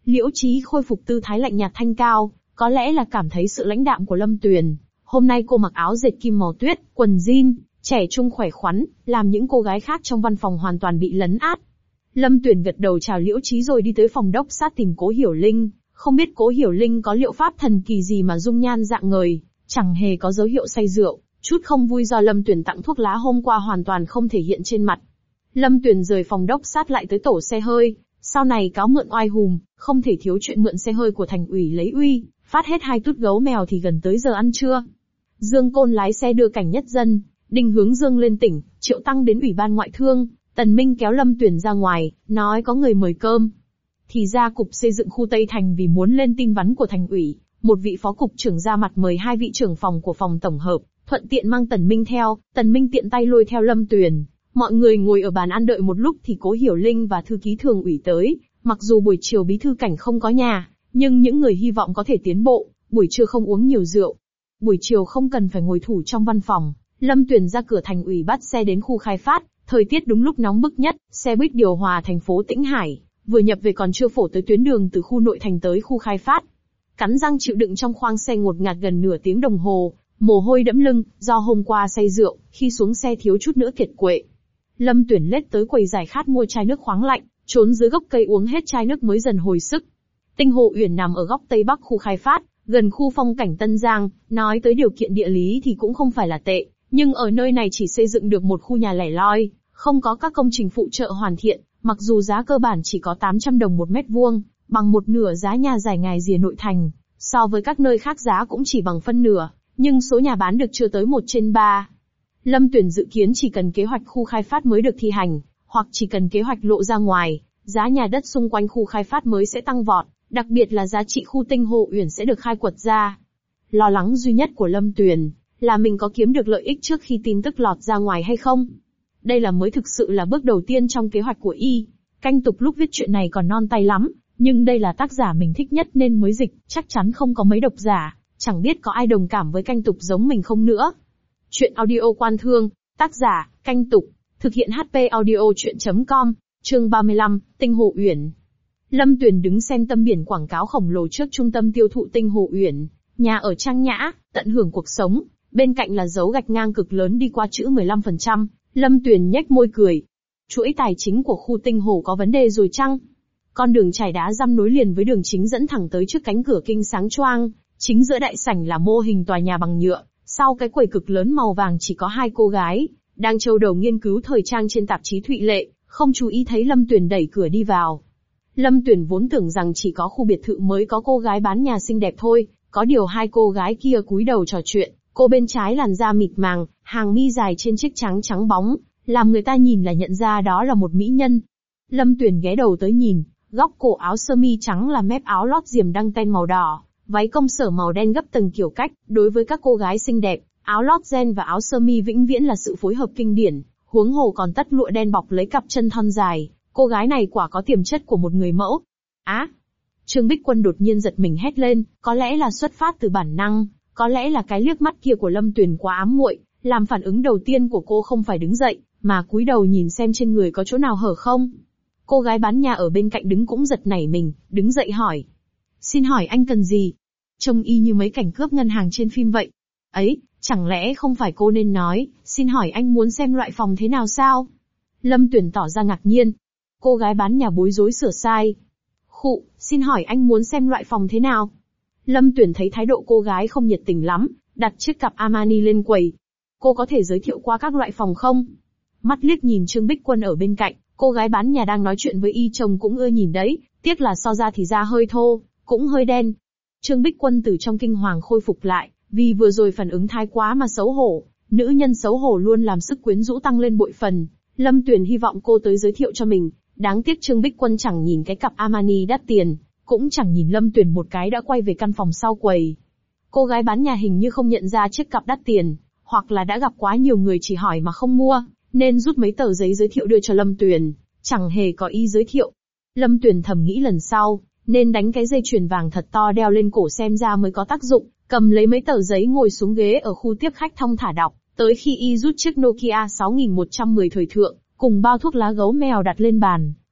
Liễu Chí khôi phục tư thái lạnh nhạt thanh cao, có lẽ là cảm thấy sự lãnh đạm của Lâm Tuyền. Hôm nay cô mặc áo dệt kim màu tuyết, quần jean, trẻ trung khỏe khoắn, làm những cô gái khác trong văn phòng hoàn toàn bị lấn át. Lâm Tuyền gật đầu chào Liễu Chí rồi đi tới phòng đốc sát tìm Cố Hiểu Linh, không biết Cố Hiểu Linh có liệu pháp thần kỳ gì mà dung nhan dạng ngời, chẳng hề có dấu hiệu say rượu, chút không vui do Lâm Tuyền tặng thuốc lá hôm qua hoàn toàn không thể hiện trên mặt. Lâm Tuyền rời phòng đốc sát lại tới tổ xe hơi, sau này cáo mượn oai hùm, không thể thiếu chuyện mượn xe hơi của thành ủy lấy uy, phát hết hai tút gấu mèo thì gần tới giờ ăn trưa. Dương Côn lái xe đưa Cảnh Nhất Dân, Đinh Hướng Dương lên tỉnh, Triệu Tăng đến ủy ban ngoại thương, Tần Minh kéo Lâm Tuyền ra ngoài, nói có người mời cơm. Thì ra cục xây dựng khu Tây Thành vì muốn lên tin vắn của thành ủy, một vị phó cục trưởng ra mặt mời hai vị trưởng phòng của phòng tổng hợp, thuận tiện mang Tần Minh theo, Tần Minh tiện tay lôi theo Lâm Tuyền. Mọi người ngồi ở bàn ăn đợi một lúc thì Cố Hiểu Linh và thư ký thường ủy tới, mặc dù buổi chiều bí thư Cảnh không có nhà, nhưng những người hy vọng có thể tiến bộ, buổi trưa không uống nhiều rượu. Buổi chiều không cần phải ngồi thủ trong văn phòng, Lâm Tuyền ra cửa thành ủy bắt xe đến khu khai phát, thời tiết đúng lúc nóng bức nhất, xe buýt điều hòa thành phố Tĩnh Hải, vừa nhập về còn chưa phổ tới tuyến đường từ khu nội thành tới khu khai phát. Cắn răng chịu đựng trong khoang xe ngột ngạt gần nửa tiếng đồng hồ, mồ hôi đẫm lưng, do hôm qua say rượu, khi xuống xe thiếu chút nữa kiệt quệ. Lâm Tuyền lết tới quầy giải khát mua chai nước khoáng lạnh, trốn dưới gốc cây uống hết chai nước mới dần hồi sức. Tinh Hồ Uyển nằm ở góc tây bắc khu khai phát, gần khu phong cảnh Tân Giang, nói tới điều kiện địa lý thì cũng không phải là tệ, nhưng ở nơi này chỉ xây dựng được một khu nhà lẻ loi, không có các công trình phụ trợ hoàn thiện, mặc dù giá cơ bản chỉ có tám trăm đồng một mét vuông, bằng một nửa giá nhà dài ngày rìa nội thành, so với các nơi khác giá cũng chỉ bằng phân nửa, nhưng số nhà bán được chưa tới một trên ba. Lâm Tuyền dự kiến chỉ cần kế hoạch khu khai phát mới được thi hành, hoặc chỉ cần kế hoạch lộ ra ngoài, giá nhà đất xung quanh khu khai phát mới sẽ tăng vọt, đặc biệt là giá trị khu Tinh Hồ Uyển sẽ được khai quật ra. Lo lắng duy nhất của Lâm Tuyền là mình có kiếm được lợi ích trước khi tin tức lọt ra ngoài hay không. Đây là mới thực sự là bước đầu tiên trong kế hoạch của y. Canh Tục lúc viết chuyện này còn non tay lắm, nhưng đây là tác giả mình thích nhất nên mới dịch, chắc chắn không có mấy độc giả, chẳng biết có ai đồng cảm với Canh Tục giống mình không nữa. Chuyện audio Quan Thương, tác giả, Canh Tục, thực hiện hát pê audio chuyện chấm com, chương ba mươi lăm, Tinh Hồ Uyển. Lâm Tuyền đứng xem tấm biển quảng cáo khổng lồ trước trung tâm tiêu thụ Tinh Hồ Uyển, nhà ở trang nhã, tận hưởng cuộc sống, bên cạnh là dấu gạch ngang cực lớn đi qua chữ mười lăm phần trăm, Lâm Tuyền nhếch môi cười. Chuỗi tài chính của khu Tinh Hồ có vấn đề rồi chăng? Con đường trải đá răm nối liền với đường chính dẫn thẳng tới trước cánh cửa kinh sáng choang, chính giữa đại sảnh là mô hình tòa nhà bằng nhựa, sau cái quầy cực lớn màu vàng chỉ có hai cô gái, đang châu đầu nghiên cứu thời trang trên tạp chí Thụy Lệ, không chú ý thấy Lâm Tuyền đẩy cửa đi vào. Lâm Tuyền vốn tưởng rằng chỉ có khu biệt thự mới có cô gái bán nhà xinh đẹp thôi, có điều hai cô gái kia cúi đầu trò chuyện, cô bên trái làn da mịt màng, hàng mi dài trên chiếc trắng trắng bóng, làm người ta nhìn là nhận ra đó là một mỹ nhân. Lâm Tuyền ghé đầu tới nhìn, góc cổ áo sơ mi trắng là mép áo lót diềm đăng ten màu đỏ, váy công sở màu đen gấp từng kiểu cách, đối với các cô gái xinh đẹp, áo lót gen và áo sơ mi vĩnh viễn là sự phối hợp kinh điển, huống hồ còn tất lụa đen bọc lấy cặp chân thon dài, cô gái này quả có tiềm chất của một người mẫu. Á! À, Trương Bích Quân đột nhiên giật mình hét lên, có lẽ là xuất phát từ bản năng, có lẽ là cái liếc mắt kia của Lâm Tuyền quá ám muội, làm phản ứng đầu tiên của cô không phải đứng dậy, mà cúi đầu nhìn xem trên người có chỗ nào hở không. Cô gái bán nhà ở bên cạnh đứng cũng giật nảy mình, đứng dậy hỏi. Xin hỏi anh cần gì? Trông y như mấy cảnh cướp ngân hàng trên phim vậy. Ấy, chẳng lẽ không phải cô nên nói, xin hỏi anh muốn xem loại phòng thế nào sao? Lâm Tuyền tỏ ra ngạc nhiên. Cô gái bán nhà bối rối sửa sai. Khụ, xin hỏi anh muốn xem loại phòng thế nào? Lâm Tuyền thấy thái độ cô gái không nhiệt tình lắm, đặt chiếc cặp Armani lên quầy. Cô có thể giới thiệu qua các loại phòng không? Mắt liếc nhìn Trương Bích Quân ở bên cạnh, cô gái bán nhà đang nói chuyện với y chồng cũng ưa nhìn đấy, tiếc là so ra thì da hơi thô, cũng hơi đen. Trương Bích Quân từ trong kinh hoàng khôi phục lại, vì vừa rồi phản ứng thái quá mà xấu hổ, nữ nhân xấu hổ luôn làm sức quyến rũ tăng lên bội phần. Lâm Tuyền hy vọng cô tới giới thiệu cho mình, đáng tiếc Trương Bích Quân chẳng nhìn cái cặp Armani đắt tiền, cũng chẳng nhìn Lâm Tuyền một cái đã quay về căn phòng sau quầy. Cô gái bán nhà hình như không nhận ra chiếc cặp đắt tiền, hoặc là đã gặp quá nhiều người chỉ hỏi mà không mua, nên rút mấy tờ giấy giới thiệu đưa cho Lâm Tuyền, chẳng hề có ý giới thiệu. Lâm Tuyền thầm nghĩ lần sau, nên đánh cái dây chuyền vàng thật to đeo lên cổ xem ra mới có tác dụng, cầm lấy mấy tờ giấy ngồi xuống ghế ở khu tiếp khách thong thả đọc, tới khi y rút chiếc Nokia sáu nghìn một trăm mười thời thượng, cùng bao thuốc lá gấu mèo đặt lên bàn,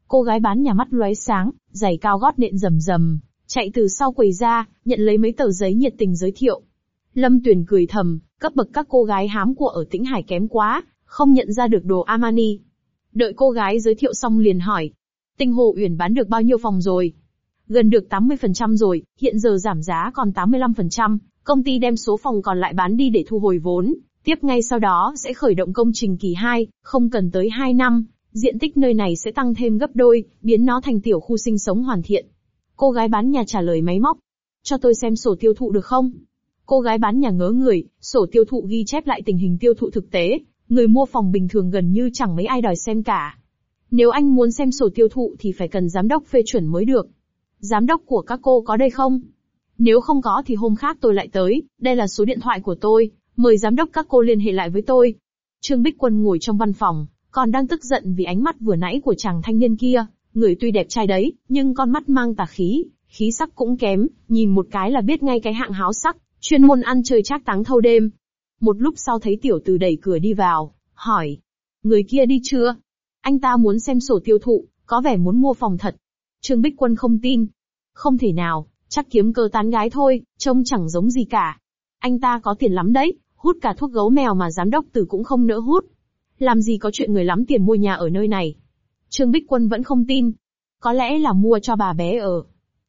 Cô gái bán nhà mắt lóe sáng, giày cao gót nện rầm rầm, chạy từ sau quầy ra, nhận lấy mấy tờ giấy nhiệt tình giới thiệu. Lâm Tuyền cười thầm, cấp bậc các cô gái hám của ở Tĩnh Hải kém quá, không nhận ra được đồ Armani. Đợi cô gái giới thiệu xong liền hỏi, Tinh Hồ Uyển bán được bao nhiêu phòng rồi? Gần được tám mươi phần trăm rồi, hiện giờ giảm giá còn tám mươi lăm phần trăm, công ty đem số phòng còn lại bán đi để thu hồi vốn, tiếp ngay sau đó sẽ khởi động công trình kỳ hai, không cần tới hai năm, diện tích nơi này sẽ tăng thêm gấp đôi, biến nó thành tiểu khu sinh sống hoàn thiện. Cô gái bán nhà trả lời máy móc, cho tôi xem sổ tiêu thụ được không? Cô gái bán nhà ngớ người, sổ tiêu thụ ghi chép lại tình hình tiêu thụ thực tế, người mua phòng bình thường gần như chẳng mấy ai đòi xem cả. Nếu anh muốn xem sổ tiêu thụ thì phải cần giám đốc phê chuẩn mới được. Giám đốc của các cô có đây không? Nếu không có thì hôm khác tôi lại tới, đây là số điện thoại của tôi, mời giám đốc các cô liên hệ lại với tôi. Trương Bích Quân ngồi trong văn phòng, còn đang tức giận vì ánh mắt vừa nãy của chàng thanh niên kia, người tuy đẹp trai đấy, nhưng con mắt mang tà khí, khí sắc cũng kém, nhìn một cái là biết ngay cái hạng háo sắc, chuyên môn ăn chơi trác táng thâu đêm. Một lúc sau thấy tiểu từ đẩy cửa đi vào, hỏi, người kia đi chưa? Anh ta muốn xem sổ tiêu thụ, có vẻ muốn mua phòng thật. Trương Bích Quân không tin. Không thể nào, chắc kiếm cơ tán gái thôi, trông chẳng giống gì cả. Anh ta có tiền lắm đấy, hút cả thuốc gấu mèo mà giám đốc Từ cũng không nỡ hút. Làm gì có chuyện người lắm tiền mua nhà ở nơi này. Trương Bích Quân vẫn không tin. Có lẽ là mua cho bà bé ở.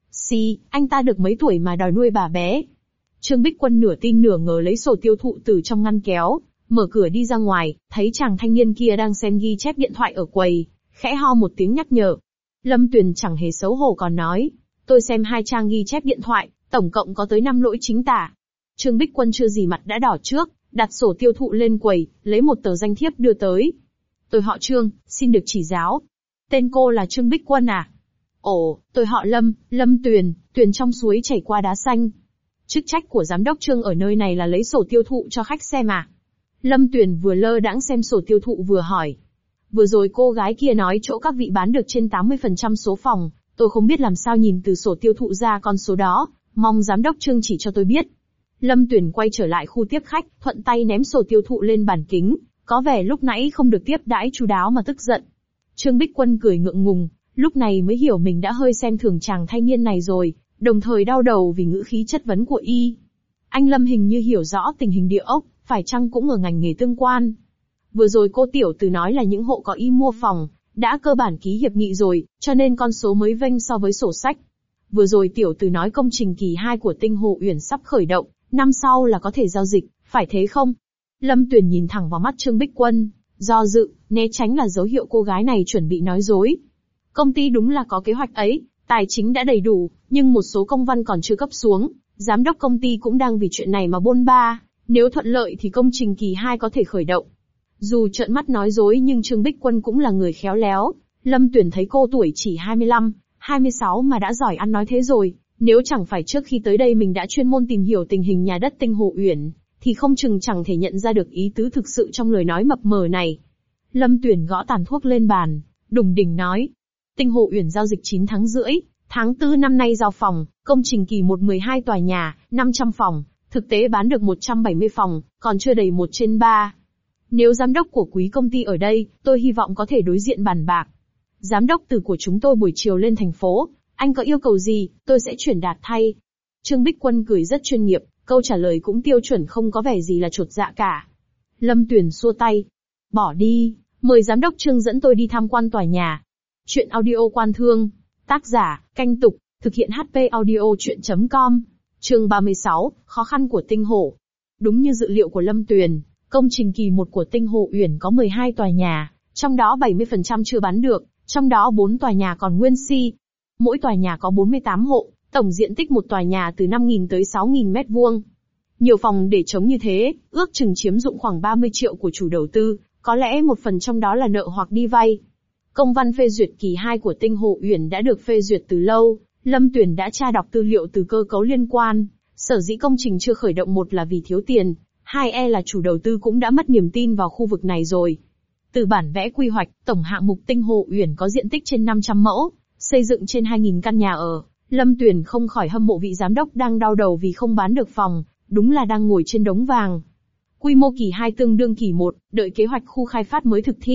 Xì, anh ta được mấy tuổi mà đòi nuôi bà bé. Trương Bích Quân nửa tin nửa ngờ lấy sổ tiêu thụ từ trong ngăn kéo, mở cửa đi ra ngoài, thấy chàng thanh niên kia đang xem ghi chép điện thoại ở quầy, khẽ ho một tiếng nhắc nhở. Lâm Tuyền chẳng hề xấu hổ còn nói, tôi xem hai trang ghi chép điện thoại, tổng cộng có tới năm lỗi chính tả. Trương Bích Quân chưa gì mặt đã đỏ trước, đặt sổ tiêu thụ lên quầy, lấy một tờ danh thiếp đưa tới. Tôi họ Trương, xin được chỉ giáo. Tên cô là Trương Bích Quân à? Ồ, tôi họ Lâm, Lâm Tuyền, Tuyền trong suối chảy qua đá xanh. Chức trách của giám đốc Trương ở nơi này là lấy sổ tiêu thụ cho khách xem à? Lâm Tuyền vừa lơ đãng xem sổ tiêu thụ vừa hỏi. Vừa rồi cô gái kia nói chỗ các vị bán được trên tám mươi phần trăm số phòng, tôi không biết làm sao nhìn từ sổ tiêu thụ ra con số đó, mong giám đốc Trương chỉ cho tôi biết. Lâm Tuyền quay trở lại khu tiếp khách, thuận tay ném sổ tiêu thụ lên bàn kính, có vẻ lúc nãy không được tiếp đãi chu đáo mà tức giận. Trương Bích Quân cười ngượng ngùng, lúc này mới hiểu mình đã hơi xem thường chàng thanh niên này rồi, đồng thời đau đầu vì ngữ khí chất vấn của y. Anh Lâm hình như hiểu rõ tình hình địa ốc, phải chăng cũng ở ngành nghề tương quan. Vừa rồi cô tiểu từ nói là những hộ có ý mua phòng, đã cơ bản ký hiệp nghị rồi, cho nên con số mới vênh so với sổ sách. Vừa rồi tiểu từ nói công trình kỳ hai của Tinh Hồ Uyển sắp khởi động, năm sau là có thể giao dịch, phải thế không? Lâm Tuyền nhìn thẳng vào mắt Trương Bích Quân, do dự, né tránh là dấu hiệu cô gái này chuẩn bị nói dối. Công ty đúng là có kế hoạch ấy, tài chính đã đầy đủ, nhưng một số công văn còn chưa cấp xuống, giám đốc công ty cũng đang vì chuyện này mà bôn ba, nếu thuận lợi thì công trình kỳ hai có thể khởi động. Dù trợn mắt nói dối nhưng Trương Bích Quân cũng là người khéo léo, Lâm Tuyền thấy cô tuổi chỉ hai mươi lăm, hai mươi sáu mà đã giỏi ăn nói thế rồi, nếu chẳng phải trước khi tới đây mình đã chuyên môn tìm hiểu tình hình nhà đất Tinh Hồ Uyển, thì không chừng chẳng thể nhận ra được ý tứ thực sự trong lời nói mập mờ này. Lâm Tuyền gõ tàn thuốc lên bàn, đùng đỉnh nói, Tinh Hồ Uyển giao dịch chín tháng rưỡi, tháng tư năm nay giao phòng, công trình kỳ một mười hai tòa nhà, năm trăm phòng, thực tế bán được một trăm bảy mươi phòng, còn chưa đầy một trên ba. Nếu giám đốc của quý công ty ở đây, tôi hy vọng có thể đối diện bàn bạc. Giám đốc Từ của chúng tôi buổi chiều lên thành phố, anh có yêu cầu gì, tôi sẽ chuyển đạt thay. Trương Bích Quân cười rất chuyên nghiệp, câu trả lời cũng tiêu chuẩn không có vẻ gì là chột dạ cả. Lâm Tuyền xua tay. Bỏ đi, mời giám đốc Trương dẫn tôi đi tham quan tòa nhà. Chuyện audio Quan Thương. Tác giả, Canh Tục, thực hiện hát pê audio chuyện chấm com. Chương ba mươi sáu, khó khăn của Tinh Hồ. Đúng như dự liệu của Lâm Tuyền, công trình kỳ một của Tinh Hồ Uyển có mười hai tòa nhà, trong đó bảy mươi phần trăm chưa bán được, trong đó bốn tòa nhà còn nguyên si. Mỗi tòa nhà có bốn mươi tám hộ, tổng diện tích một tòa nhà từ năm nghìn tới sáu nghìn mét vuông. Nhiều phòng để trống như thế, ước chừng chiếm dụng khoảng ba mươi triệu của chủ đầu tư, có lẽ một phần trong đó là nợ hoặc đi vay. Công văn phê duyệt kỳ hai của Tinh Hồ Uyển đã được phê duyệt từ lâu, Lâm Tuyền đã tra đọc tư liệu từ cơ cấu liên quan, sở dĩ công trình chưa khởi động một là vì thiếu tiền, hai e là chủ đầu tư cũng đã mất niềm tin vào khu vực này rồi. Từ bản vẽ quy hoạch, tổng hạng mục Tinh Hồ Uyển có diện tích trên năm trăm mẫu, xây dựng trên hai nghìn căn nhà ở, Lâm Tuyền không khỏi hâm mộ vị giám đốc đang đau đầu vì không bán được phòng, đúng là đang ngồi trên đống vàng. Quy mô kỳ hai tương đương kỳ một, đợi kế hoạch khu khai phát mới thực thi,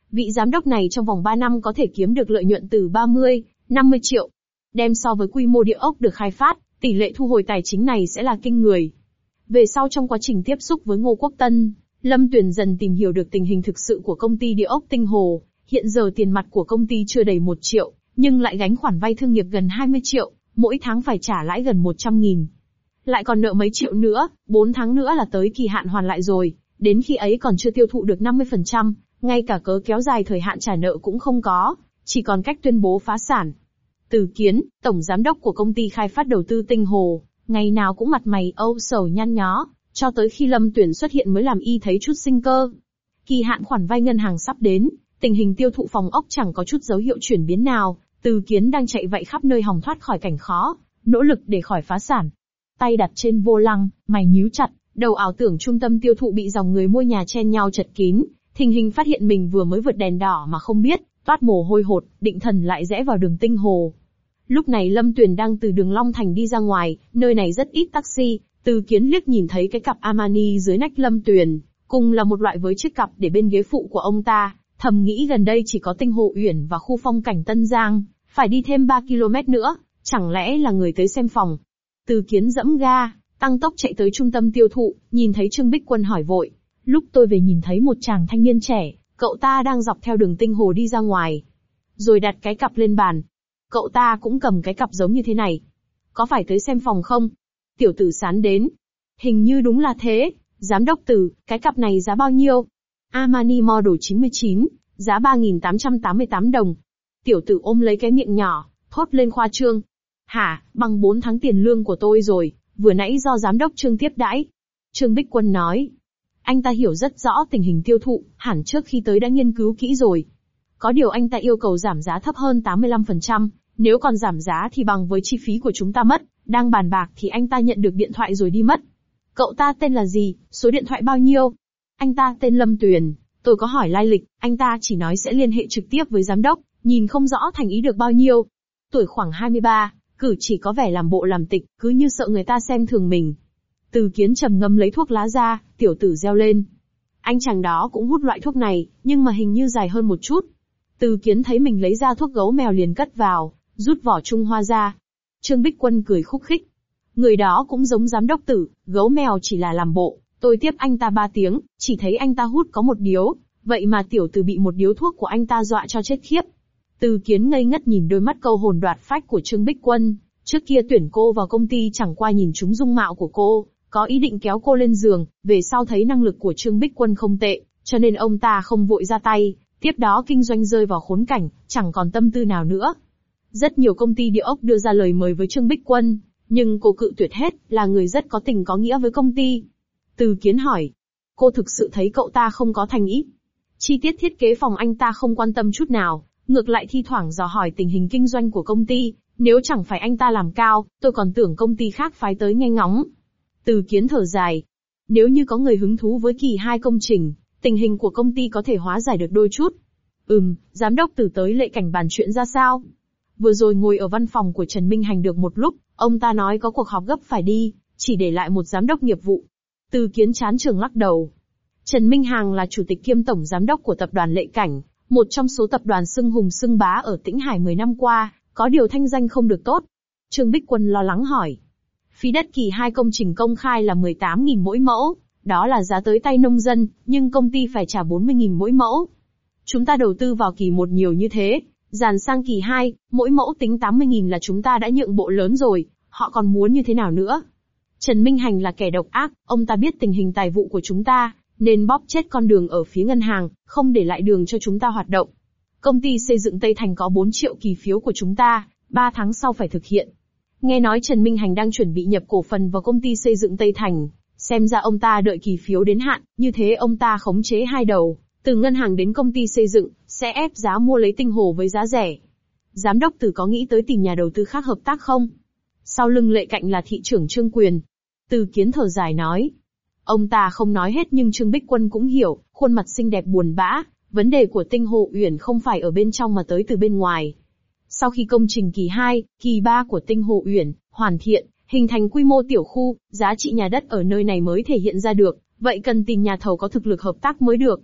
Vị giám đốc này trong vòng ba năm có thể kiếm được lợi nhuận từ ba mươi, năm mươi triệu. Đem so với quy mô địa ốc được khai phát, tỷ lệ thu hồi tài chính này sẽ là kinh người. Về sau trong quá trình tiếp xúc với Ngô Quốc Tân, Lâm Tuyền dần tìm hiểu được tình hình thực sự của công ty địa ốc Tinh Hồ. Hiện giờ tiền mặt của công ty chưa đầy một triệu, nhưng lại gánh khoản vay thương nghiệp gần hai mươi triệu, mỗi tháng phải trả lãi gần một trăm nghìn. Lại còn nợ mấy triệu nữa, bốn tháng nữa là tới kỳ hạn hoàn lại rồi, đến khi ấy còn chưa tiêu thụ được năm mươi phần trăm, ngay cả cớ kéo dài thời hạn trả nợ cũng không có, chỉ còn cách tuyên bố phá sản. Từ Kiến, tổng giám đốc của công ty khai phát đầu tư Tinh Hồ, ngày nào cũng mặt mày âu sầu nhăn nhó, cho tới khi Lâm Tuyền xuất hiện mới làm y thấy chút sinh cơ. Kỳ hạn khoản vay ngân hàng sắp đến, tình hình tiêu thụ phòng ốc chẳng có chút dấu hiệu chuyển biến nào, Từ Kiến đang chạy vậy khắp nơi hòng thoát khỏi cảnh khó, nỗ lực để khỏi phá sản. Tay đặt trên vô lăng, mày nhíu chặt, đầu ảo tưởng trung tâm tiêu thụ bị dòng người mua nhà chen nhau chật kín, thình lình phát hiện mình vừa mới vượt đèn đỏ mà không biết, toát mồ hôi hột, định thần lại rẽ vào đường Tinh Hồ. Lúc này Lâm Tuyền đang từ đường Long Thành đi ra ngoài, nơi này rất ít taxi, Từ Kiến liếc nhìn thấy cái cặp Armani dưới nách Lâm Tuyền, cùng là một loại với chiếc cặp để bên ghế phụ của ông ta, thầm nghĩ gần đây chỉ có Tinh Hồ Uyển và khu phong cảnh Tân Giang, phải đi thêm ba ki lô mét nữa, chẳng lẽ là người tới xem phòng. Từ Kiến dẫm ga, tăng tốc chạy tới trung tâm tiêu thụ, nhìn thấy Trương Bích Quân hỏi vội. Lúc tôi về nhìn thấy một chàng thanh niên trẻ, cậu ta đang dọc theo đường Tinh Hồ đi ra ngoài. Rồi đặt cái cặp lên bàn. Cậu ta cũng cầm cái cặp giống như thế này. Có phải tới xem phòng không? Tiểu tử sán đến. Hình như đúng là thế. Giám đốc Từ, cái cặp này giá bao nhiêu? Armani Model chín mươi chín, giá ba nghìn tám trăm tám mươi tám đồng. Tiểu tử ôm lấy cái miệng nhỏ, thốt lên khoa trương. Hả, bằng bốn tháng tiền lương của tôi rồi, vừa nãy do giám đốc Trương tiếp đãi. Trương Bích Quân nói. Anh ta hiểu rất rõ tình hình tiêu thụ, hẳn trước khi tới đã nghiên cứu kỹ rồi. Có điều anh ta yêu cầu giảm giá thấp hơn tám mươi lăm phần trăm, nếu còn giảm giá thì bằng với chi phí của chúng ta mất, đang bàn bạc thì anh ta nhận được điện thoại rồi đi mất. Cậu ta tên là gì, số điện thoại bao nhiêu? Anh ta tên Lâm Tuyền, tôi có hỏi lai lịch, anh ta chỉ nói sẽ liên hệ trực tiếp với giám đốc, nhìn không rõ thành ý được bao nhiêu. Tuổi khoảng hai mươi ba, cử chỉ có vẻ làm bộ làm tịch, cứ như sợ người ta xem thường mình. Từ Kiến trầm ngâm lấy thuốc lá ra, tiểu tử reo lên. Anh chàng đó cũng hút loại thuốc này, nhưng mà hình như dài hơn một chút. Từ Kiến thấy mình lấy ra thuốc gấu mèo liền cất vào, rút vỏ Trung Hoa ra. Trương Bích Quân cười khúc khích. Người đó cũng giống giám đốc Tử, gấu mèo chỉ là làm bộ, tôi tiếp anh ta ba tiếng, chỉ thấy anh ta hút có một điếu, vậy mà tiểu tử bị một điếu thuốc của anh ta dọa cho chết khiếp. Từ Kiến ngây ngất nhìn đôi mắt câu hồn đoạt phách của Trương Bích Quân, trước kia tuyển cô vào công ty chẳng qua nhìn trúng dung mạo của cô, có ý định kéo cô lên giường, về sau thấy năng lực của Trương Bích Quân không tệ, cho nên ông ta không vội ra tay, tiếp đó kinh doanh rơi vào khốn cảnh, chẳng còn tâm tư nào nữa. Rất nhiều công ty địa ốc đưa ra lời mời với Trương Bích Quân, nhưng cô cự tuyệt hết, là người rất có tình có nghĩa với công ty. Từ Kiến hỏi, cô thực sự thấy cậu ta không có thành ý? Chi tiết thiết kế phòng anh ta không quan tâm chút nào, ngược lại thi thoảng dò hỏi tình hình kinh doanh của công ty, nếu chẳng phải anh ta làm cao, tôi còn tưởng công ty khác phái tới nghe ngóng. Từ Kiến thở dài, nếu như có người hứng thú với kỳ hai công trình, tình hình của công ty có thể hóa giải được đôi chút. Ừm, giám đốc Từ tới Lệ Cảnh bàn chuyện ra sao? Vừa rồi ngồi ở văn phòng của Trần Minh Hành được một lúc, ông ta nói có cuộc họp gấp phải đi, chỉ để lại một giám đốc nghiệp vụ. Từ Kiến chán trường lắc đầu. Trần Minh Hằng là chủ tịch kiêm tổng giám đốc của tập đoàn Lệ Cảnh, một trong số tập đoàn xưng hùng xưng bá ở Tĩnh Hải mười năm qua, có điều thanh danh không được tốt. Trương Bích Quân lo lắng hỏi. Phí đất kỳ hai công trình công khai là mười tám nghìn mỗi mẫu, đó là giá tới tay nông dân, nhưng công ty phải trả bốn mươi nghìn mỗi mẫu. Chúng ta đầu tư vào kỳ một nhiều như thế, dàn sang kỳ hai, mỗi mẫu tính tám mươi nghìn là chúng ta đã nhượng bộ lớn rồi, họ còn muốn như thế nào nữa? Trần Minh Hành là kẻ độc ác, ông ta biết tình hình tài vụ của chúng ta, nên bóp chết con đường ở phía ngân hàng, không để lại đường cho chúng ta hoạt động. Công ty xây dựng Tây Thành có bốn triệu kỳ phiếu của chúng ta, ba tháng sau phải thực hiện. Nghe nói Trần Minh Hành đang chuẩn bị nhập cổ phần vào công ty xây dựng Tây Thành, xem ra ông ta đợi kỳ phiếu đến hạn, như thế ông ta khống chế hai đầu, từ ngân hàng đến công ty xây dựng, sẽ ép giá mua lấy Tinh Hồ với giá rẻ. Giám đốc Từ có nghĩ tới tìm nhà đầu tư khác hợp tác không? Sau lưng Lệ Cạnh là thị trưởng Trương Quyền. Từ Kiến thở dài nói. Ông ta không nói hết nhưng Trương Bích Quân cũng hiểu, khuôn mặt xinh đẹp buồn bã, vấn đề của Tinh Hồ Uyển không phải ở bên trong mà tới từ bên ngoài. Sau khi công trình kỳ hai, kỳ ba của Tinh Hồ Uyển hoàn thiện, hình thành quy mô tiểu khu, giá trị nhà đất ở nơi này mới thể hiện ra được, vậy cần tìm nhà thầu có thực lực hợp tác mới được.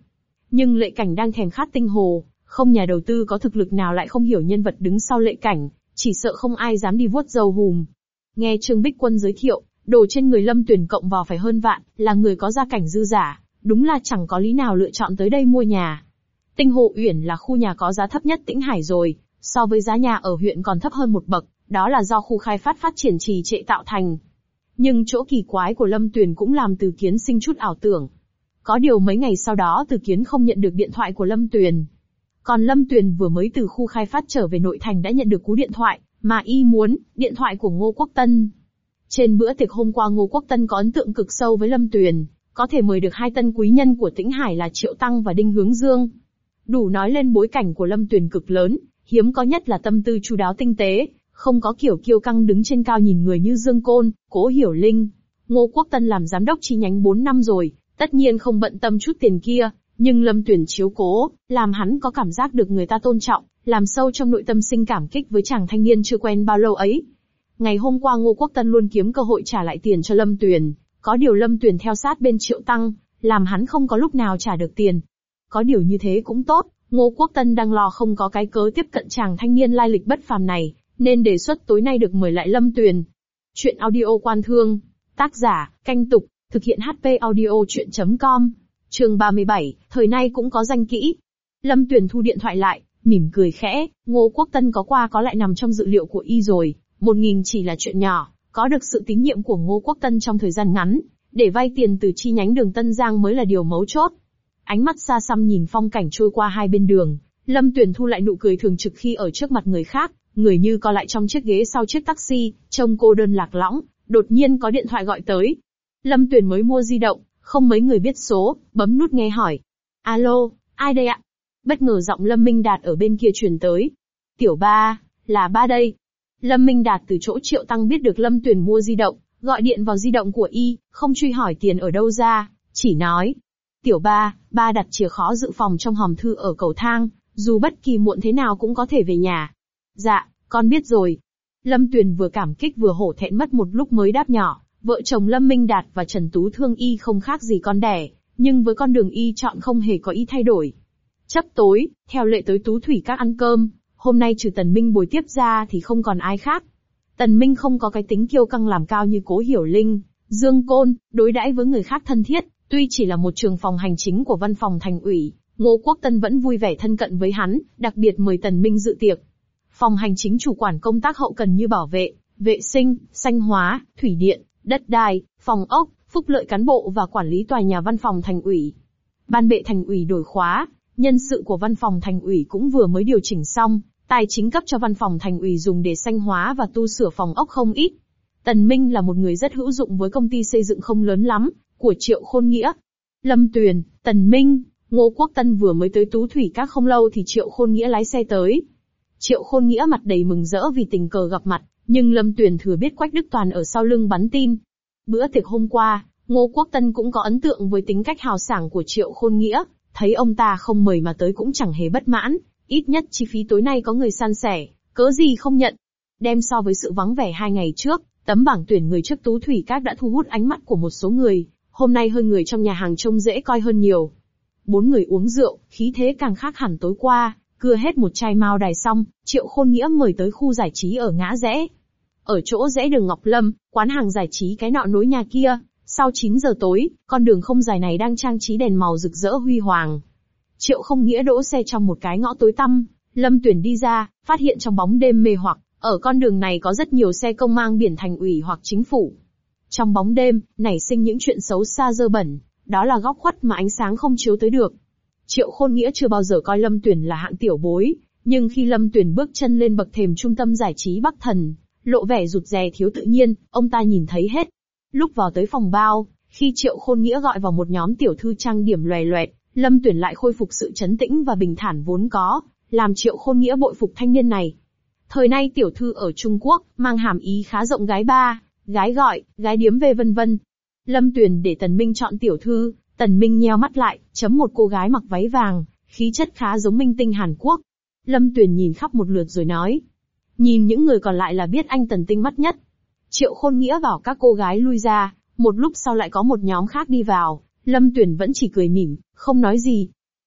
Nhưng Lệ Cảnh đang thèm khát tinh hồ, không nhà đầu tư có thực lực nào lại không hiểu nhân vật đứng sau Lệ Cảnh, chỉ sợ không ai dám đi vuốt râu hùm. Nghe Trương Bích Quân giới thiệu, đồ trên người Lâm Tuyền cộng vào phải hơn vạn, là người có gia cảnh dư giả, đúng là chẳng có lý nào lựa chọn tới đây mua nhà. Tinh Hồ Uyển là khu nhà có giá thấp nhất Tĩnh Hải rồi, so với giá nhà ở huyện còn thấp hơn một bậc, đó là do khu khai phát phát triển trì trệ tạo thành. Nhưng chỗ kỳ quái của Lâm Tuyền cũng làm Từ Kiến sinh chút ảo tưởng. Có điều mấy ngày sau đó Từ Kiến không nhận được điện thoại của Lâm Tuyền. Còn Lâm Tuyền vừa mới từ khu khai phát trở về nội thành đã nhận được cú điện thoại, mà y muốn, điện thoại của Ngô Quốc Tân. Trên bữa tiệc hôm qua Ngô Quốc Tân có ấn tượng cực sâu với Lâm Tuyền, có thể mời được hai tân quý nhân của Tĩnh Hải là Triệu Tăng và Đinh Hướng Dương. Đủ nói lên bối cảnh của Lâm Tuyền cực lớn, hiếm có nhất là tâm tư chu đáo tinh tế, không có kiểu kiêu căng đứng trên cao nhìn người như Dương Côn, Cố Hiểu Linh. Ngô Quốc Tân làm giám đốc chi nhánh bốn năm rồi, tất nhiên không bận tâm chút tiền kia, nhưng Lâm Tuyền chiếu cố, làm hắn có cảm giác được người ta tôn trọng, làm sâu trong nội tâm sinh cảm kích với chàng thanh niên chưa quen bao lâu ấy. Ngày hôm qua Ngô Quốc Tân luôn kiếm cơ hội trả lại tiền cho Lâm Tuyền, có điều Lâm Tuyền theo sát bên Triệu Tăng, làm hắn không có lúc nào trả được tiền. Có điều như thế cũng tốt, Ngô Quốc Tân đang lo không có cái cớ tiếp cận chàng thanh niên lai lịch bất phàm này, nên đề xuất tối nay được mời lại Lâm Tuyền. Chuyện audio Quan Thương, tác giả, Canh Tục, thực hiện hát pê audio chuyện chấm com, chương ba mươi bảy, thời nay cũng có danh kỹ. Lâm Tuyền thu điện thoại lại, mỉm cười khẽ, Ngô Quốc Tân có qua có lại nằm trong dự liệu của y rồi, một nghìn chỉ là chuyện nhỏ, có được sự tín nhiệm của Ngô Quốc Tân trong thời gian ngắn, để vay tiền từ chi nhánh đường Tân Giang mới là điều mấu chốt. Ánh mắt xa xăm nhìn phong cảnh trôi qua hai bên đường, Lâm Tuyền thu lại nụ cười thường trực khi ở trước mặt người khác, người như co lại trong chiếc ghế sau chiếc taxi, trông cô đơn lạc lõng, đột nhiên có điện thoại gọi tới. Lâm Tuyền mới mua di động, không mấy người biết số, bấm nút nghe hỏi. Alo, ai đây ạ? Bất ngờ giọng Lâm Minh Đạt ở bên kia truyền tới. Tiểu ba, là ba đây. Lâm Minh Đạt từ chỗ Triệu Tăng biết được Lâm Tuyền mua di động, gọi điện vào di động của y, không truy hỏi tiền ở đâu ra, chỉ nói. Tiểu ba, ba đặt chìa khóa dự phòng trong hòm thư ở cầu thang, dù bất kỳ muộn thế nào cũng có thể về nhà. Dạ, con biết rồi. Lâm Tuyền vừa cảm kích vừa hổ thẹn mất một lúc mới đáp nhỏ, vợ chồng Lâm Minh Đạt và Trần Tú Thương y không khác gì con đẻ, nhưng với con đường y chọn không hề có ý thay đổi. Chấp tối, theo lệ tới Tú Thủy Các ăn cơm, hôm nay trừ Tần Minh bồi tiếp ra thì không còn ai khác. Tần Minh không có cái tính kiêu căng làm cao như Cố Hiểu Linh, Dương Côn, đối đãi với người khác thân thiết, tuy chỉ là một trường phòng hành chính của văn phòng thành ủy, Ngô Quốc Tân vẫn vui vẻ thân cận với hắn, đặc biệt mời Tần Minh dự tiệc. Phòng hành chính chủ quản công tác hậu cần như bảo vệ, vệ sinh, xanh hóa, thủy điện, đất đai, phòng ốc, phúc lợi cán bộ và quản lý tòa nhà văn phòng thành ủy. Ban bệ thành ủy đổi khóa, nhân sự của văn phòng thành ủy cũng vừa mới điều chỉnh xong, tài chính cấp cho văn phòng thành ủy dùng để xanh hóa và tu sửa phòng ốc không ít. Tần Minh là một người rất hữu dụng với công ty xây dựng không lớn lắm, của Triệu Khôn Nghĩa. Lâm Tuyền, Tần Minh, Ngô Quốc Tân vừa mới tới Tú Thủy Các không lâu thì Triệu Khôn Nghĩa lái xe tới. Triệu Khôn Nghĩa mặt đầy mừng rỡ vì tình cờ gặp mặt, nhưng Lâm Tuyền thừa biết Quách Đức Toàn ở sau lưng bắn tin. Bữa tiệc hôm qua, Ngô Quốc Tân cũng có ấn tượng với tính cách hào sảng của Triệu Khôn Nghĩa, thấy ông ta không mời mà tới cũng chẳng hề bất mãn, ít nhất chi phí tối nay có người san sẻ, cớ gì không nhận. Đem so với sự vắng vẻ hai ngày trước, tấm bảng tuyển người trước Tú Thủy Các đã thu hút ánh mắt của một số người, hôm nay hơn người trong nhà hàng trông dễ coi hơn nhiều. Bốn người uống rượu, khí thế càng khác hẳn tối qua, cưa hết một chai mao đài xong, Triệu Khôn Nghĩa mời tới khu giải trí ở ngã rẽ. Ở chỗ rẽ đường Ngọc Lâm, quán hàng giải trí cái nọ nối nhà kia, sau chín giờ tối, con đường không dài này đang trang trí đèn màu rực rỡ huy hoàng. Triệu Không Nghĩa đỗ xe trong một cái ngõ tối tăm, Lâm Tuyền đi ra, phát hiện trong bóng đêm mê hoặc, ở con đường này có rất nhiều xe công mang biển thành ủy hoặc chính phủ. Trong bóng đêm, nảy sinh những chuyện xấu xa dơ bẩn, đó là góc khuất mà ánh sáng không chiếu tới được. Triệu Khôn Nghĩa chưa bao giờ coi Lâm Tuyền là hạng tiểu bối, nhưng khi Lâm Tuyền bước chân lên bậc thềm trung tâm giải trí Bắc Thần, lộ vẻ rụt rè thiếu tự nhiên, ông ta nhìn thấy hết. Lúc vào tới phòng bao, khi Triệu Khôn Nghĩa gọi vào một nhóm tiểu thư trang điểm loè loẹt, Lâm Tuyền lại khôi phục sự trấn tĩnh và bình thản vốn có, làm Triệu Khôn Nghĩa bội phục thanh niên này. Thời nay tiểu thư ở Trung Quốc, mang hàm ý khá rộng gái ba, gái gọi, gái điếm về vân vân. Lâm Tuyền để Tần Minh chọn tiểu thư, Tần Minh nheo mắt lại, chấm một cô gái mặc váy vàng, khí chất khá giống minh tinh Hàn Quốc. Lâm Tuyền nhìn khắp một lượt rồi nói. Nhìn những người còn lại là biết anh Tần tinh mắt nhất. Triệu Khôn Nghĩa bảo các cô gái lui ra, một lúc sau lại có một nhóm khác đi vào, Lâm Tuyền vẫn chỉ cười mỉm, không nói gì.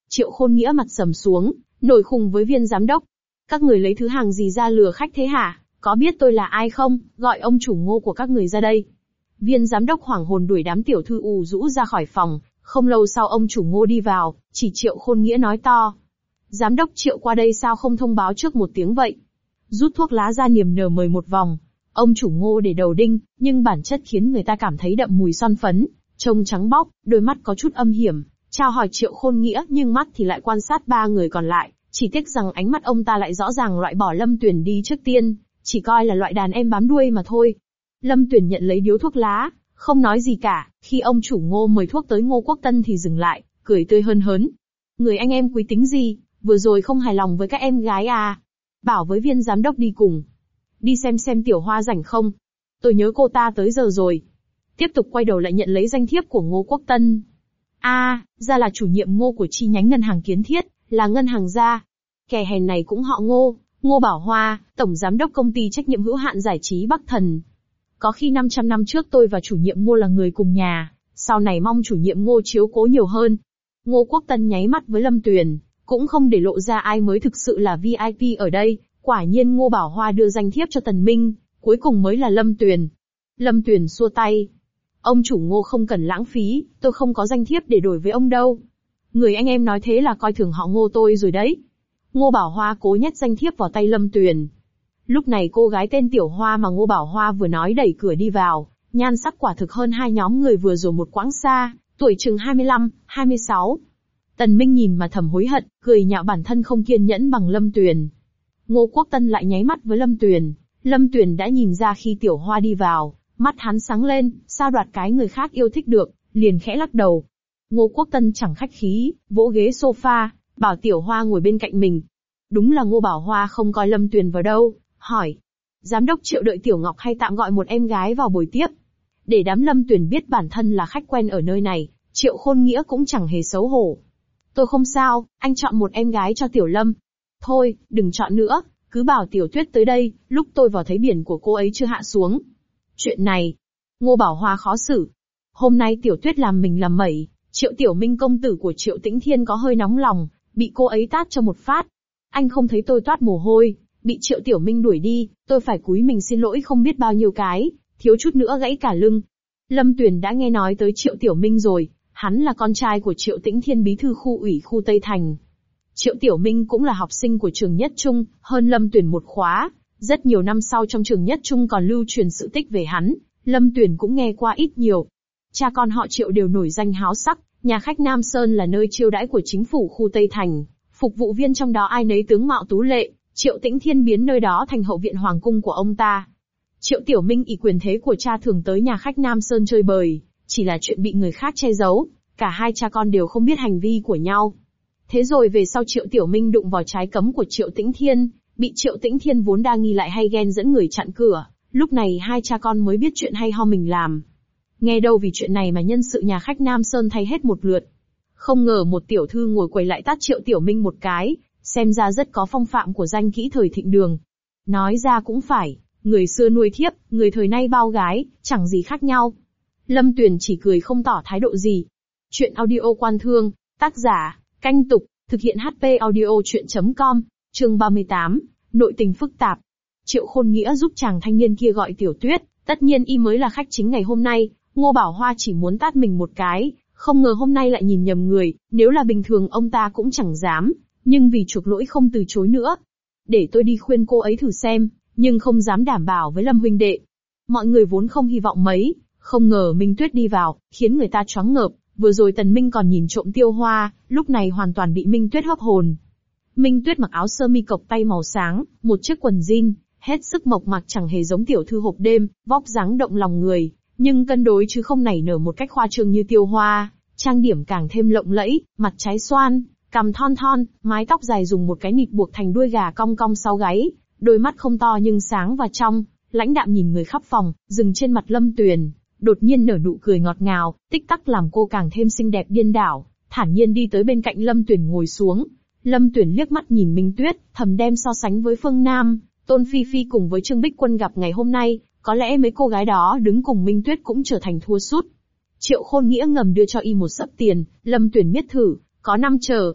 Triệu Khôn Nghĩa mặt sầm xuống, nổi khùng với Viên giám đốc. Các người lấy thứ hàng gì ra lừa khách thế hả? Có biết tôi là ai không? Gọi ông chủ Ngô của các người ra đây. Viên giám đốc hoảng hồn đuổi đám tiểu thư ù rũ ra khỏi phòng. Không lâu sau ông chủ Ngô đi vào, chỉ Triệu Khôn Nghĩa nói to. Giám đốc Triệu qua đây sao không thông báo trước một tiếng vậy? Rút thuốc lá ra niềm nở mời một vòng. Ông chủ Ngô để đầu đinh, nhưng bản chất khiến người ta cảm thấy đậm mùi son phấn, trông trắng bóc, đôi mắt có chút âm hiểm, chào hỏi Triệu Khôn Nghĩa nhưng mắt thì lại quan sát ba người còn lại, chỉ tiếc rằng ánh mắt ông ta lại rõ ràng loại bỏ Lâm Tuyền đi trước tiên, chỉ coi là loại đàn em bám đuôi mà thôi. Lâm Tuyền nhận lấy điếu thuốc lá, không nói gì cả, khi ông chủ Ngô mời thuốc tới Ngô Quốc Tân thì dừng lại, cười tươi hớn hớn. Người anh em quý tính gì, vừa rồi không hài lòng với các em gái à? Bảo với Viên giám đốc đi cùng. Đi xem xem Tiểu Hoa rảnh không? Tôi nhớ cô ta tới giờ rồi. Tiếp tục quay đầu lại nhận lấy danh thiếp của Ngô Quốc Tân. A, à, ra là chủ nhiệm Ngô của chi nhánh ngân hàng Kiến Thiết, là ngân hàng gia. Kẻ hèn này cũng họ Ngô, Ngô Bảo Hoa, tổng giám đốc công ty trách nhiệm hữu hạn giải trí Bắc Thần. Có khi năm trăm năm trước tôi và chủ nhiệm Ngô là người cùng nhà, sau này mong chủ nhiệm Ngô chiếu cố nhiều hơn. Ngô Quốc Tân nháy mắt với Lâm Tuyền, cũng không để lộ ra ai mới thực sự là vi ai pi ở đây. Quả nhiên Ngô Bảo Hoa đưa danh thiếp cho Tần Minh, cuối cùng mới là Lâm Tuyền. Lâm Tuyền xua tay. Ông chủ Ngô không cần lãng phí, tôi không có danh thiếp để đổi với ông đâu. Người anh em nói thế là coi thường họ Ngô tôi rồi đấy. Ngô Bảo Hoa cố nhét danh thiếp vào tay Lâm Tuyền. Lúc này cô gái tên Tiểu Hoa mà Ngô Bảo Hoa vừa nói đẩy cửa đi vào, nhan sắc quả thực hơn hai nhóm người vừa rồi một quãng xa, tuổi chừng hai mươi lăm, hai mươi sáu. Tần Minh nhìn mà thầm hối hận, cười nhạo bản thân không kiên nhẫn bằng Lâm Tuyền. Ngô Quốc Tân lại nháy mắt với Lâm Tuyền. Lâm Tuyền đã nhìn ra khi Tiểu Hoa đi vào, mắt hắn sáng lên, sao đoạt cái người khác yêu thích được, liền khẽ lắc đầu. Ngô Quốc Tân chẳng khách khí, vỗ ghế sofa, bảo Tiểu Hoa ngồi bên cạnh mình. Đúng là Ngô Bảo Hoa không coi Lâm Tuyền vào đâu, hỏi. Giám đốc Triệu đợi Tiểu Ngọc hay tạm gọi một em gái vào buổi tiếp. Để đám Lâm Tuyền biết bản thân là khách quen ở nơi này, Triệu Khôn Nghĩa cũng chẳng hề xấu hổ. Tôi không sao, anh chọn một em gái cho Tiểu Lâm. Thôi, đừng chọn nữa, cứ bảo Tiểu Tuyết tới đây, lúc tôi vào thấy biển của cô ấy chưa hạ xuống. Chuyện này, Ngô Bảo Hoa khó xử. Hôm nay Tiểu Tuyết làm mình làm mẩy, Triệu Tiểu Minh công tử của Triệu Tĩnh Thiên có hơi nóng lòng, bị cô ấy tát cho một phát. Anh không thấy tôi toát mồ hôi, bị Triệu Tiểu Minh đuổi đi, tôi phải cúi mình xin lỗi không biết bao nhiêu cái, thiếu chút nữa gãy cả lưng. Lâm Tuyền đã nghe nói tới Triệu Tiểu Minh rồi, hắn là con trai của Triệu Tĩnh Thiên bí thư khu ủy khu Tây Thành. Triệu Tiểu Minh cũng là học sinh của trường Nhất Trung, hơn Lâm Tuyền một khóa. Rất nhiều năm sau trong trường Nhất Trung còn lưu truyền sự tích về hắn, Lâm Tuyền cũng nghe qua ít nhiều. Cha con họ Triệu đều nổi danh háo sắc, nhà khách Nam Sơn là nơi chiêu đãi của chính phủ khu Tây Thành, phục vụ viên trong đó ai nấy tướng mạo tú lệ, Triệu Tĩnh Thiên biến nơi đó thành hậu viện hoàng cung của ông ta. Triệu Tiểu Minh ỷ quyền thế của cha thường tới nhà khách Nam Sơn chơi bời, chỉ là chuyện bị người khác che giấu, cả hai cha con đều không biết hành vi của nhau. Thế rồi về sau Triệu Tiểu Minh đụng vào trái cấm của Triệu Tĩnh Thiên, bị Triệu Tĩnh Thiên vốn đa nghi lại hay ghen dẫn người chặn cửa, lúc này hai cha con mới biết chuyện hay ho mình làm. Nghe đâu vì chuyện này mà nhân sự nhà khách Nam Sơn thay hết một lượt. Không ngờ một tiểu thư ngồi quầy lại tát Triệu Tiểu Minh một cái, xem ra rất có phong phạm của danh kỹ thời thịnh đường. Nói ra cũng phải, người xưa nuôi thiếp, người thời nay bao gái, chẳng gì khác nhau. Lâm Tuyền chỉ cười không tỏ thái độ gì. Chuyện audio Quan Thương, tác giả, Canh Tục, thực hiện hát pê audio chuyện chấm com, chương ba mươi tám, nội tình phức tạp. Triệu Khôn Nghĩa giúp chàng thanh niên kia gọi Tiểu Tuyết, tất nhiên y mới là khách chính ngày hôm nay, Ngô Bảo Hoa chỉ muốn tát mình một cái, không ngờ hôm nay lại nhìn nhầm người, nếu là bình thường ông ta cũng chẳng dám, nhưng vì chuộc lỗi không từ chối nữa. Để tôi đi khuyên cô ấy thử xem, nhưng không dám đảm bảo với Lâm huynh đệ. Mọi người vốn không hy vọng mấy, không ngờ Minh Tuyết đi vào, khiến người ta choáng ngợp, vừa rồi Tần Minh còn nhìn trộm Tiêu Hoa, lúc này hoàn toàn bị Minh Tuyết hấp hồn. Minh Tuyết mặc áo sơ mi cộc tay màu sáng, một chiếc quần jean, hết sức mộc mạc chẳng hề giống tiểu thư hộp đêm, vóc dáng động lòng người, nhưng cân đối chứ không nảy nở một cách khoa trương như Tiêu Hoa, trang điểm càng thêm lộng lẫy, mặt trái xoan, cằm thon thon, mái tóc dài dùng một cái nịt buộc thành đuôi gà cong cong sau gáy, đôi mắt không to nhưng sáng và trong, lãnh đạm nhìn người khắp phòng, dừng trên mặt Lâm Tuyền, đột nhiên nở nụ cười ngọt ngào, tích tắc làm cô càng thêm xinh đẹp điên đảo, thản nhiên đi tới bên cạnh Lâm Tuyền ngồi xuống. Lâm Tuyền liếc mắt nhìn Minh Tuyết, thầm đem so sánh với Phương Nam, Tôn Phi Phi cùng với Trương Bích Quân gặp ngày hôm nay, có lẽ mấy cô gái đó đứng cùng Minh Tuyết cũng trở thành thua sút. Triệu Khôn Nghĩa ngầm đưa cho y một sấp tiền, Lâm Tuyền miết thử, có năm chờ.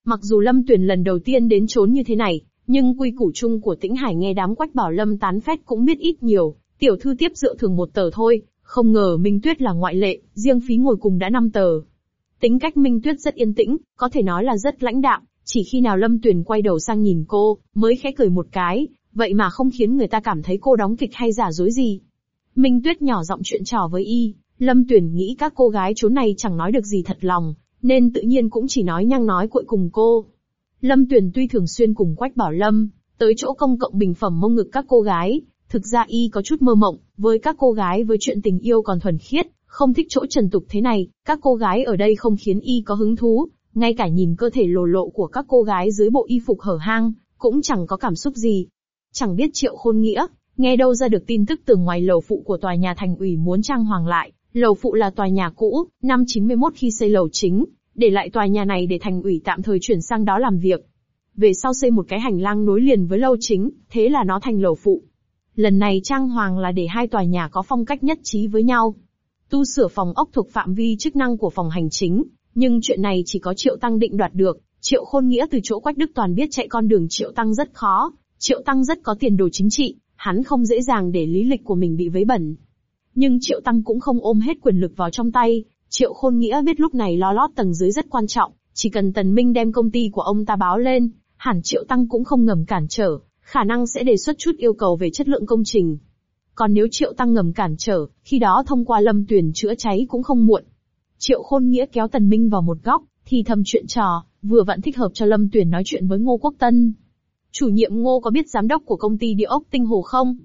Mặc dù Lâm Tuyền lần đầu tiên đến trốn như thế này, nhưng quy củ chung của Tĩnh Hải nghe đám Quách Bảo Lâm tán phét cũng biết ít nhiều, tiểu thư tiếp dựa thường một tờ thôi, không ngờ Minh Tuyết là ngoại lệ, riêng phí ngồi cùng đã năm tờ. Tính cách Minh Tuyết rất yên tĩnh, có thể nói là rất lãnh đạm, chỉ khi nào Lâm Tuyền quay đầu sang nhìn cô, mới khẽ cười một cái, vậy mà không khiến người ta cảm thấy cô đóng kịch hay giả dối gì. Minh Tuyết nhỏ giọng chuyện trò với y, Lâm Tuyền nghĩ các cô gái chốn này chẳng nói được gì thật lòng, nên tự nhiên cũng chỉ nói nhăng nói cuội cùng cô. Lâm Tuyền tuy thường xuyên cùng Quách Bảo Lâm, tới chỗ công cộng bình phẩm mông ngực các cô gái, thực ra y có chút mơ mộng, với các cô gái với chuyện tình yêu còn thuần khiết, không thích chỗ trần tục thế này, các cô gái ở đây không khiến y có hứng thú, ngay cả nhìn cơ thể lồ lộ của các cô gái dưới bộ y phục hở hang, cũng chẳng có cảm xúc gì. Chẳng biết Triệu Khôn Nghĩa, nghe đâu ra được tin tức từ ngoài lầu phụ của tòa nhà thành ủy muốn trang hoàng lại, lầu phụ là tòa nhà cũ, năm chín mươi mốt khi xây lầu chính, để lại tòa nhà này để thành ủy tạm thời chuyển sang đó làm việc. Về sau xây một cái hành lang nối liền với lầu chính, thế là nó thành lầu phụ. Lần này trang hoàng là để hai tòa nhà có phong cách nhất trí với nhau. Tu sửa phòng ốc thuộc phạm vi chức năng của phòng hành chính, nhưng chuyện này chỉ có Triệu Tăng định đoạt được. Triệu Khôn Nghĩa từ chỗ Quách Đức Toàn biết chạy con đường Triệu Tăng rất khó, Triệu Tăng rất có tiền đồ chính trị, hắn không dễ dàng để lý lịch của mình bị vấy bẩn. Nhưng Triệu Tăng cũng không ôm hết quyền lực vào trong tay, Triệu Khôn Nghĩa biết lúc này lo lót tầng dưới rất quan trọng, chỉ cần Tần Minh đem công ty của ông ta báo lên, hẳn Triệu Tăng cũng không ngầm cản trở, khả năng sẽ đề xuất chút yêu cầu về chất lượng công trình. Còn nếu Triệu Tăng ngầm cản trở, khi đó thông qua Lâm Tuyền chữa cháy cũng không muộn. Triệu Khôn Nghĩa kéo Tần Minh vào một góc, thì thầm chuyện trò, vừa vặn thích hợp cho Lâm Tuyền nói chuyện với Ngô Quốc Tân. Chủ nhiệm Ngô có biết giám đốc của công ty địa ốc Tinh Hồ không?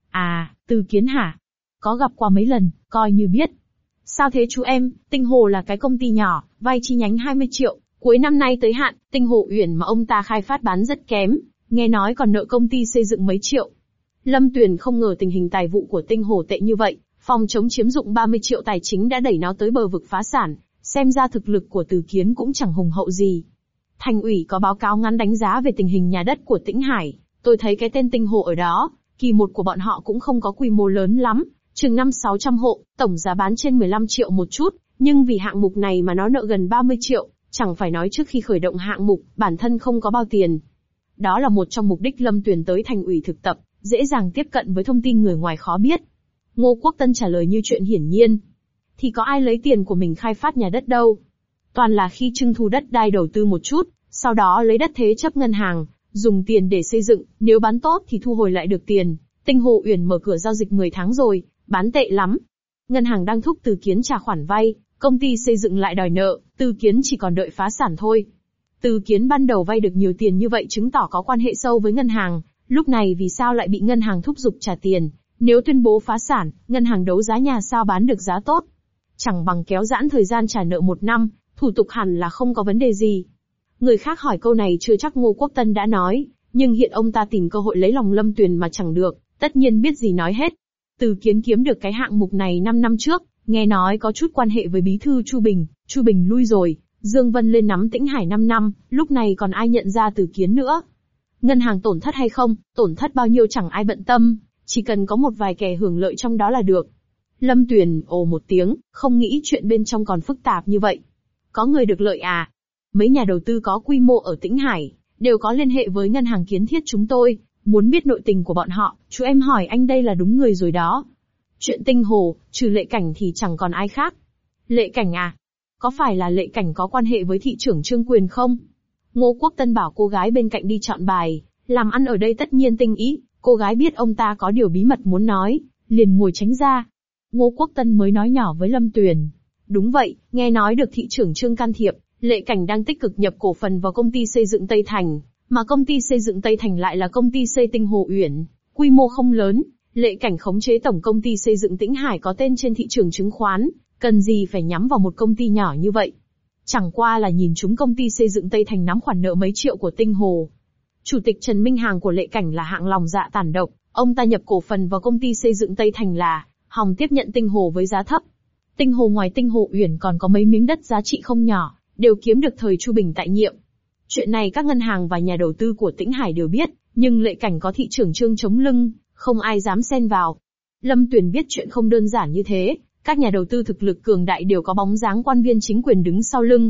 À, Từ Kiến hả? Có gặp qua mấy lần, coi như biết. Sao thế chú em, Tinh Hồ là cái công ty nhỏ, vay chi nhánh hai mươi triệu, cuối năm nay tới hạn, Tinh Hồ Uyển mà ông ta khai phát bán rất kém, nghe nói còn nợ công ty xây dựng mấy triệu. Lâm Tuyền không ngờ tình hình tài vụ của Tinh Hồ tệ như vậy, phòng chống chiếm dụng ba mươi triệu tài chính đã đẩy nó tới bờ vực phá sản, xem ra thực lực của Từ Kiến cũng chẳng hùng hậu gì. Thành ủy có báo cáo ngắn đánh giá về tình hình nhà đất của Tĩnh Hải, tôi thấy cái tên Tinh Hồ ở đó, kỳ một của bọn họ cũng không có quy mô lớn lắm, chừng năm sáu trăm hộ, tổng giá bán trên mười lăm triệu một chút, nhưng vì hạng mục này mà nó nợ gần ba mươi triệu, chẳng phải nói trước khi khởi động hạng mục, bản thân không có bao tiền. Đó là một trong mục đích Lâm Tuyền tới thành ủy thực tập, dễ dàng tiếp cận với thông tin người ngoài khó biết. Ngô Quốc Tân trả lời như chuyện hiển nhiên. Thì có ai lấy tiền của mình khai phát nhà đất đâu. Toàn là khi trưng thu đất đai đầu tư một chút, sau đó lấy đất thế chấp ngân hàng, dùng tiền để xây dựng, nếu bán tốt thì thu hồi lại được tiền. Tinh Hồ Uyển mở cửa giao dịch mười tháng rồi, bán tệ lắm. Ngân hàng đang thúc Từ Kiến trả khoản vay, công ty xây dựng lại đòi nợ, Từ Kiến chỉ còn đợi phá sản thôi. Từ Kiến ban đầu vay được nhiều tiền như vậy chứng tỏ có quan hệ sâu với ngân hàng, lúc này vì sao lại bị ngân hàng thúc giục trả tiền, nếu tuyên bố phá sản, ngân hàng đấu giá nhà sao bán được giá tốt. Chẳng bằng kéo giãn thời gian trả nợ một năm, thủ tục hẳn là không có vấn đề gì. Người khác hỏi câu này chưa chắc Ngô Quốc Tân đã nói, nhưng hiện ông ta tìm cơ hội lấy lòng Lâm Tuyền mà chẳng được, tất nhiên biết gì nói hết. Từ Kiến kiếm được cái hạng mục này năm năm trước, nghe nói có chút quan hệ với bí thư Chu Bình, Chu Bình lui rồi, Dương Vân lên nắm Tĩnh Hải năm năm, lúc này còn ai nhận ra Từ Kiến nữa. Ngân hàng tổn thất hay không, tổn thất bao nhiêu chẳng ai bận tâm, chỉ cần có một vài kẻ hưởng lợi trong đó là được. Lâm Tuyền ồ một tiếng, không nghĩ chuyện bên trong còn phức tạp như vậy. Có người được lợi à? Mấy nhà đầu tư có quy mô ở Tĩnh Hải, đều có liên hệ với ngân hàng kiến thiết chúng tôi, muốn biết nội tình của bọn họ, chú em hỏi anh đây là đúng người rồi đó. Chuyện Tinh Hồ, trừ Lệ Cảnh thì chẳng còn ai khác. Lệ Cảnh à? Có phải là Lệ Cảnh có quan hệ với thị trưởng Trương Quyền không? Ngô Quốc Tân bảo cô gái bên cạnh đi chọn bài, làm ăn ở đây tất nhiên tinh ý, cô gái biết ông ta có điều bí mật muốn nói, liền ngồi tránh ra. Ngô Quốc Tân mới nói nhỏ với Lâm Tuyền. Đúng vậy, nghe nói được thị trưởng Trương can thiệp, Lệ Cảnh đang tích cực nhập cổ phần vào công ty xây dựng Tây Thành, mà công ty xây dựng Tây Thành lại là công ty xây Tinh Hồ Uyển, quy mô không lớn, Lệ Cảnh khống chế tổng công ty xây dựng Tĩnh Hải có tên trên thị trường chứng khoán, cần gì phải nhắm vào một công ty nhỏ như vậy. Chẳng qua là nhìn chúng công ty xây dựng Tây Thành nắm khoản nợ mấy triệu của Tinh Hồ. Chủ tịch Trần Minh Hàng của Lệ Cảnh là hạng lòng dạ tàn độc, ông ta nhập cổ phần vào công ty xây dựng Tây Thành là hòng tiếp nhận Tinh Hồ với giá thấp. Tinh Hồ ngoài Tinh Hồ Uyển còn có mấy miếng đất giá trị không nhỏ, đều kiếm được thời Chu Bình tại nhiệm. Chuyện này các ngân hàng và nhà đầu tư của Tĩnh Hải đều biết, nhưng Lệ Cảnh có thị trưởng Trương chống lưng, không ai dám xen vào. Lâm Tuyền biết chuyện không đơn giản như thế, các nhà đầu tư thực lực cường đại đều có bóng dáng quan viên chính quyền đứng sau lưng,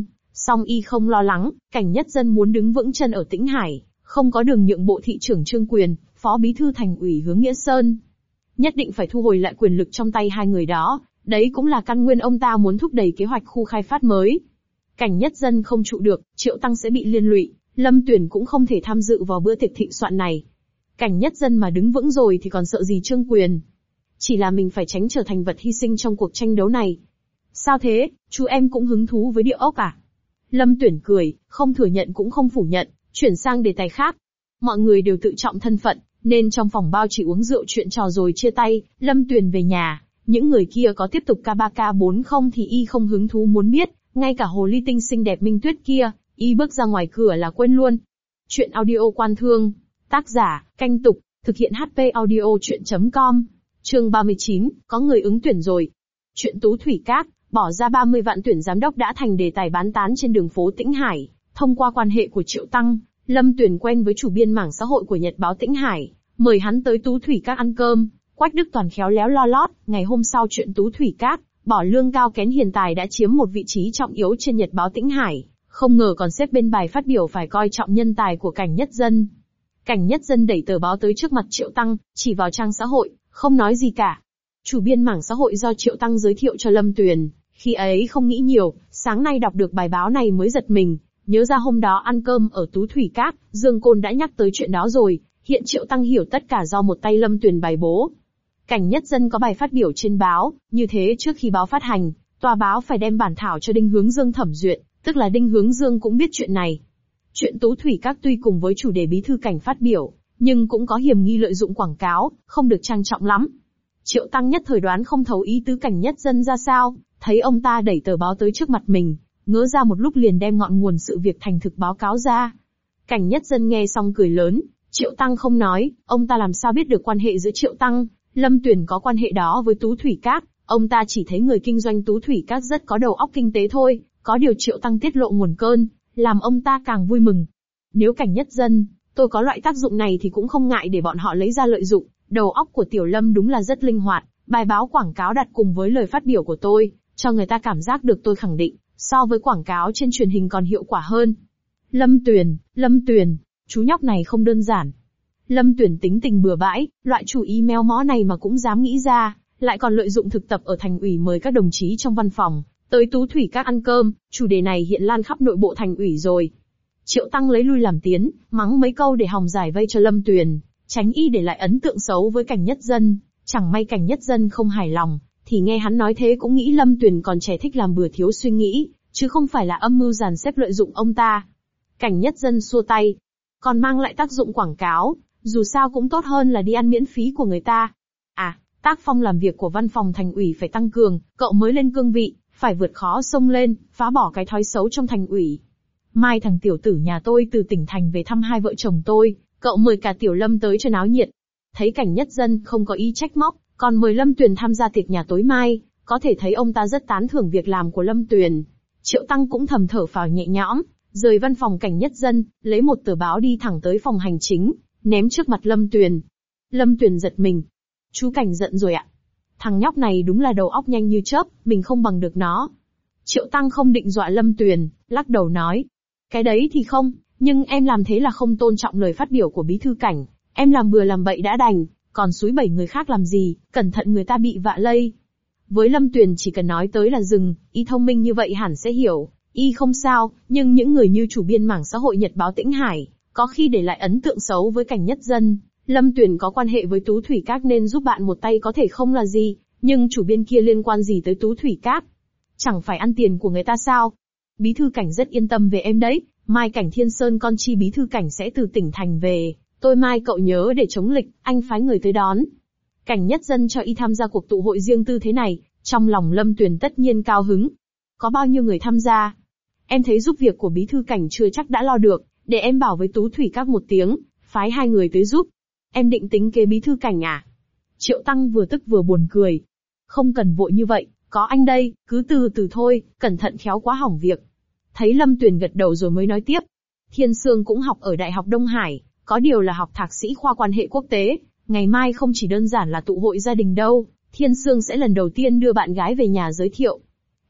Song y không lo lắng, Cảnh Nhất Dân muốn đứng vững chân ở Tĩnh Hải, không có đường nhượng bộ thị trưởng Trương Quyền, phó bí thư thành ủy Hướng Nghĩa Sơn. Nhất định phải thu hồi lại quyền lực trong tay hai người đó, đấy cũng là căn nguyên ông ta muốn thúc đẩy kế hoạch khu khai phát mới. Cảnh Nhất Dân không trụ được, Triệu Tăng sẽ bị liên lụy, Lâm Tuyển cũng không thể tham dự vào bữa tiệc thịnh soạn này. Cảnh Nhất Dân mà đứng vững rồi thì còn sợ gì Trương Quyền. Chỉ là mình phải tránh trở thành vật hy sinh trong cuộc tranh đấu này. Sao thế, chú em cũng hứng thú với địa ốc à? Lâm Tuyển cười, không thừa nhận cũng không phủ nhận, chuyển sang đề tài khác. Mọi người đều tự trọng thân phận, nên trong phòng bao chỉ uống rượu chuyện trò rồi chia tay, Lâm Tuyển về nhà. Những người kia có tiếp tục ca ba ca bốn không thì y không hứng thú muốn biết, ngay cả hồ ly tinh xinh đẹp Minh Tuyết kia, y bước ra ngoài cửa là quên luôn. Chuyện audio Quan Thương, tác giả, Canh Tục, thực hiện hát pê audio chuyện chấm com. Chương ba mươi chín, có người ứng tuyển rồi. Chuyện Tú Thủy Các, bỏ ra ba mươi vạn tuyển giám đốc đã thành đề tài bán tán trên đường phố Tĩnh Hải. Thông qua quan hệ của Triệu Tăng, Lâm Tuyển quen với chủ biên mảng xã hội của Nhật báo Tĩnh Hải, mời hắn tới Tú Thủy Các ăn cơm. Quách Đức Toàn khéo léo lo lót, ngày hôm sau chuyện Tú Thủy Các, bỏ lương cao kén hiền tài đã chiếm một vị trí trọng yếu trên Nhật báo Tĩnh Hải, không ngờ còn xếp bên bài phát biểu phải coi trọng nhân tài của Cảnh Nhất Dân. Cảnh Nhất Dân đẩy tờ báo tới trước mặt Triệu Tăng, chỉ vào trang xã hội, không nói gì cả. Chủ biên mảng xã hội do Triệu Tăng giới thiệu cho Lâm Tuyển, khi ấy không nghĩ nhiều, sáng nay đọc được bài báo này mới giật mình, nhớ ra hôm đó ăn cơm ở Tú Thủy Các, Dương Côn đã nhắc tới chuyện đó rồi, hiện Triệu Tăng hiểu tất cả do một tay Lâm Tuyển bày bố. Cảnh Nhất Dân có bài phát biểu trên báo, như thế trước khi báo phát hành, tòa báo phải đem bản thảo cho Đinh Hướng Dương thẩm duyệt, tức là Đinh Hướng Dương cũng biết chuyện này. Chuyện Tú Thủy Các tuy cùng với chủ đề bí thư Cảnh phát biểu, nhưng cũng có hiểm nghi lợi dụng quảng cáo, không được trang trọng lắm. Triệu Tăng nhất thời đoán không thấu ý tứ Cảnh Nhất Dân ra sao, thấy ông ta đẩy tờ báo tới trước mặt mình, ngớ ra một lúc liền đem ngọn nguồn sự việc thành thực báo cáo ra. Cảnh Nhất Dân nghe xong cười lớn, Triệu Tăng không nói, ông ta làm sao biết được quan hệ giữa Triệu Tăng, Lâm Tuyển có quan hệ đó với Tú Thủy Các, ông ta chỉ thấy người kinh doanh Tú Thủy Các rất có đầu óc kinh tế thôi, có điều Triệu Tăng tiết lộ nguồn cơn, làm ông ta càng vui mừng. Nếu Cảnh Nhất Dân, tôi có loại tác dụng này thì cũng không ngại để bọn họ lấy ra lợi dụng, đầu óc của Tiểu Lâm đúng là rất linh hoạt, bài báo quảng cáo đặt cùng với lời phát biểu của tôi, cho người ta cảm giác được tôi khẳng định, so với quảng cáo trên truyền hình còn hiệu quả hơn. Lâm Tuyển, Lâm Tuyển, chú nhóc này không đơn giản. Lâm Tuyển tính tình bừa bãi, loại chủ ý méo mó này mà cũng dám nghĩ ra, lại còn lợi dụng thực tập ở thành ủy mời các đồng chí trong văn phòng, tới Tú Thủy Các ăn cơm, chủ đề này hiện lan khắp nội bộ thành ủy rồi. Triệu Tăng lấy lui làm tiến, mắng mấy câu để hòng giải vây cho Lâm Tuyển, tránh y để lại ấn tượng xấu với Cảnh Nhất Dân, chẳng may Cảnh Nhất Dân không hài lòng, thì nghe hắn nói thế cũng nghĩ Lâm Tuyển còn trẻ thích làm bừa thiếu suy nghĩ, chứ không phải là âm mưu dàn xếp lợi dụng ông ta. Cảnh Nhất Dân xua tay, còn mang lại tác dụng quảng cáo, dù sao cũng tốt hơn là đi ăn miễn phí của người ta. À, tác phong làm việc của văn phòng thành ủy phải tăng cường, cậu mới lên cương vị, phải vượt khó xông lên, phá bỏ cái thói xấu trong thành ủy. Mai thằng tiểu tử nhà tôi từ tỉnh thành về thăm hai vợ chồng tôi, cậu mời cả Tiểu Lâm tới cho náo nhiệt. Thấy Cảnh Nhất Dân không có ý trách móc, còn mời Lâm Tuyển tham gia tiệc nhà tối mai, có thể thấy ông ta rất tán thưởng việc làm của Lâm Tuyển. Triệu Tăng cũng thầm thở phào nhẹ nhõm, rời văn phòng Cảnh Nhất Dân, lấy một tờ báo đi thẳng tới phòng hành chính, ném trước mặt Lâm Tuyển. Lâm Tuyển giật mình. Chú Cảnh giận rồi ạ. Thằng nhóc này đúng là đầu óc nhanh như chớp, mình không bằng được nó. Triệu Tăng không định dọa Lâm Tuyển, lắc đầu nói. Cái đấy thì không, nhưng em làm thế là không tôn trọng lời phát biểu của bí thư Cảnh. Em làm bừa làm bậy đã đành, còn xúi bẩy người khác làm gì, cẩn thận người ta bị vạ lây. Với Lâm Tuyển chỉ cần nói tới là dừng, y thông minh như vậy hẳn sẽ hiểu, y không sao, nhưng những người như chủ biên mảng xã hội Nhật báo Tĩnh Hải, có khi để lại ấn tượng xấu với Cảnh Nhất Dân. Lâm Tuyển có quan hệ với Tú Thủy Các nên giúp bạn một tay có thể không là gì, nhưng chủ biên kia liên quan gì tới Tú Thủy Các? Chẳng phải ăn tiền của người ta sao? Bí thư Cảnh rất yên tâm về em đấy, mai Cảnh Thiên Sơn con chi bí thư Cảnh sẽ từ tỉnh thành về, tôi mai cậu nhớ để chống lịch, anh phái người tới đón. Cảnh Nhất Dân cho y tham gia cuộc tụ hội riêng tư thế này, trong lòng Lâm Tuyển tất nhiên cao hứng. Có bao nhiêu người tham gia? Em thấy giúp việc của bí thư Cảnh chưa chắc đã lo được, để em bảo với Tú Thủy Các một tiếng, phái hai người tới giúp. Em định tính kế bí thư Cảnh à? Triệu Tăng vừa tức vừa buồn cười. Không cần vội như vậy, có anh đây, cứ từ từ thôi, cẩn thận khéo quá hỏng việc. Thấy Lâm Tuyển gật đầu rồi mới nói tiếp. Thiên Sương cũng học ở Đại học Đông Hải, có điều là học thạc sĩ khoa quan hệ quốc tế. Ngày mai không chỉ đơn giản là tụ hội gia đình đâu, Thiên Sương sẽ lần đầu tiên đưa bạn gái về nhà giới thiệu.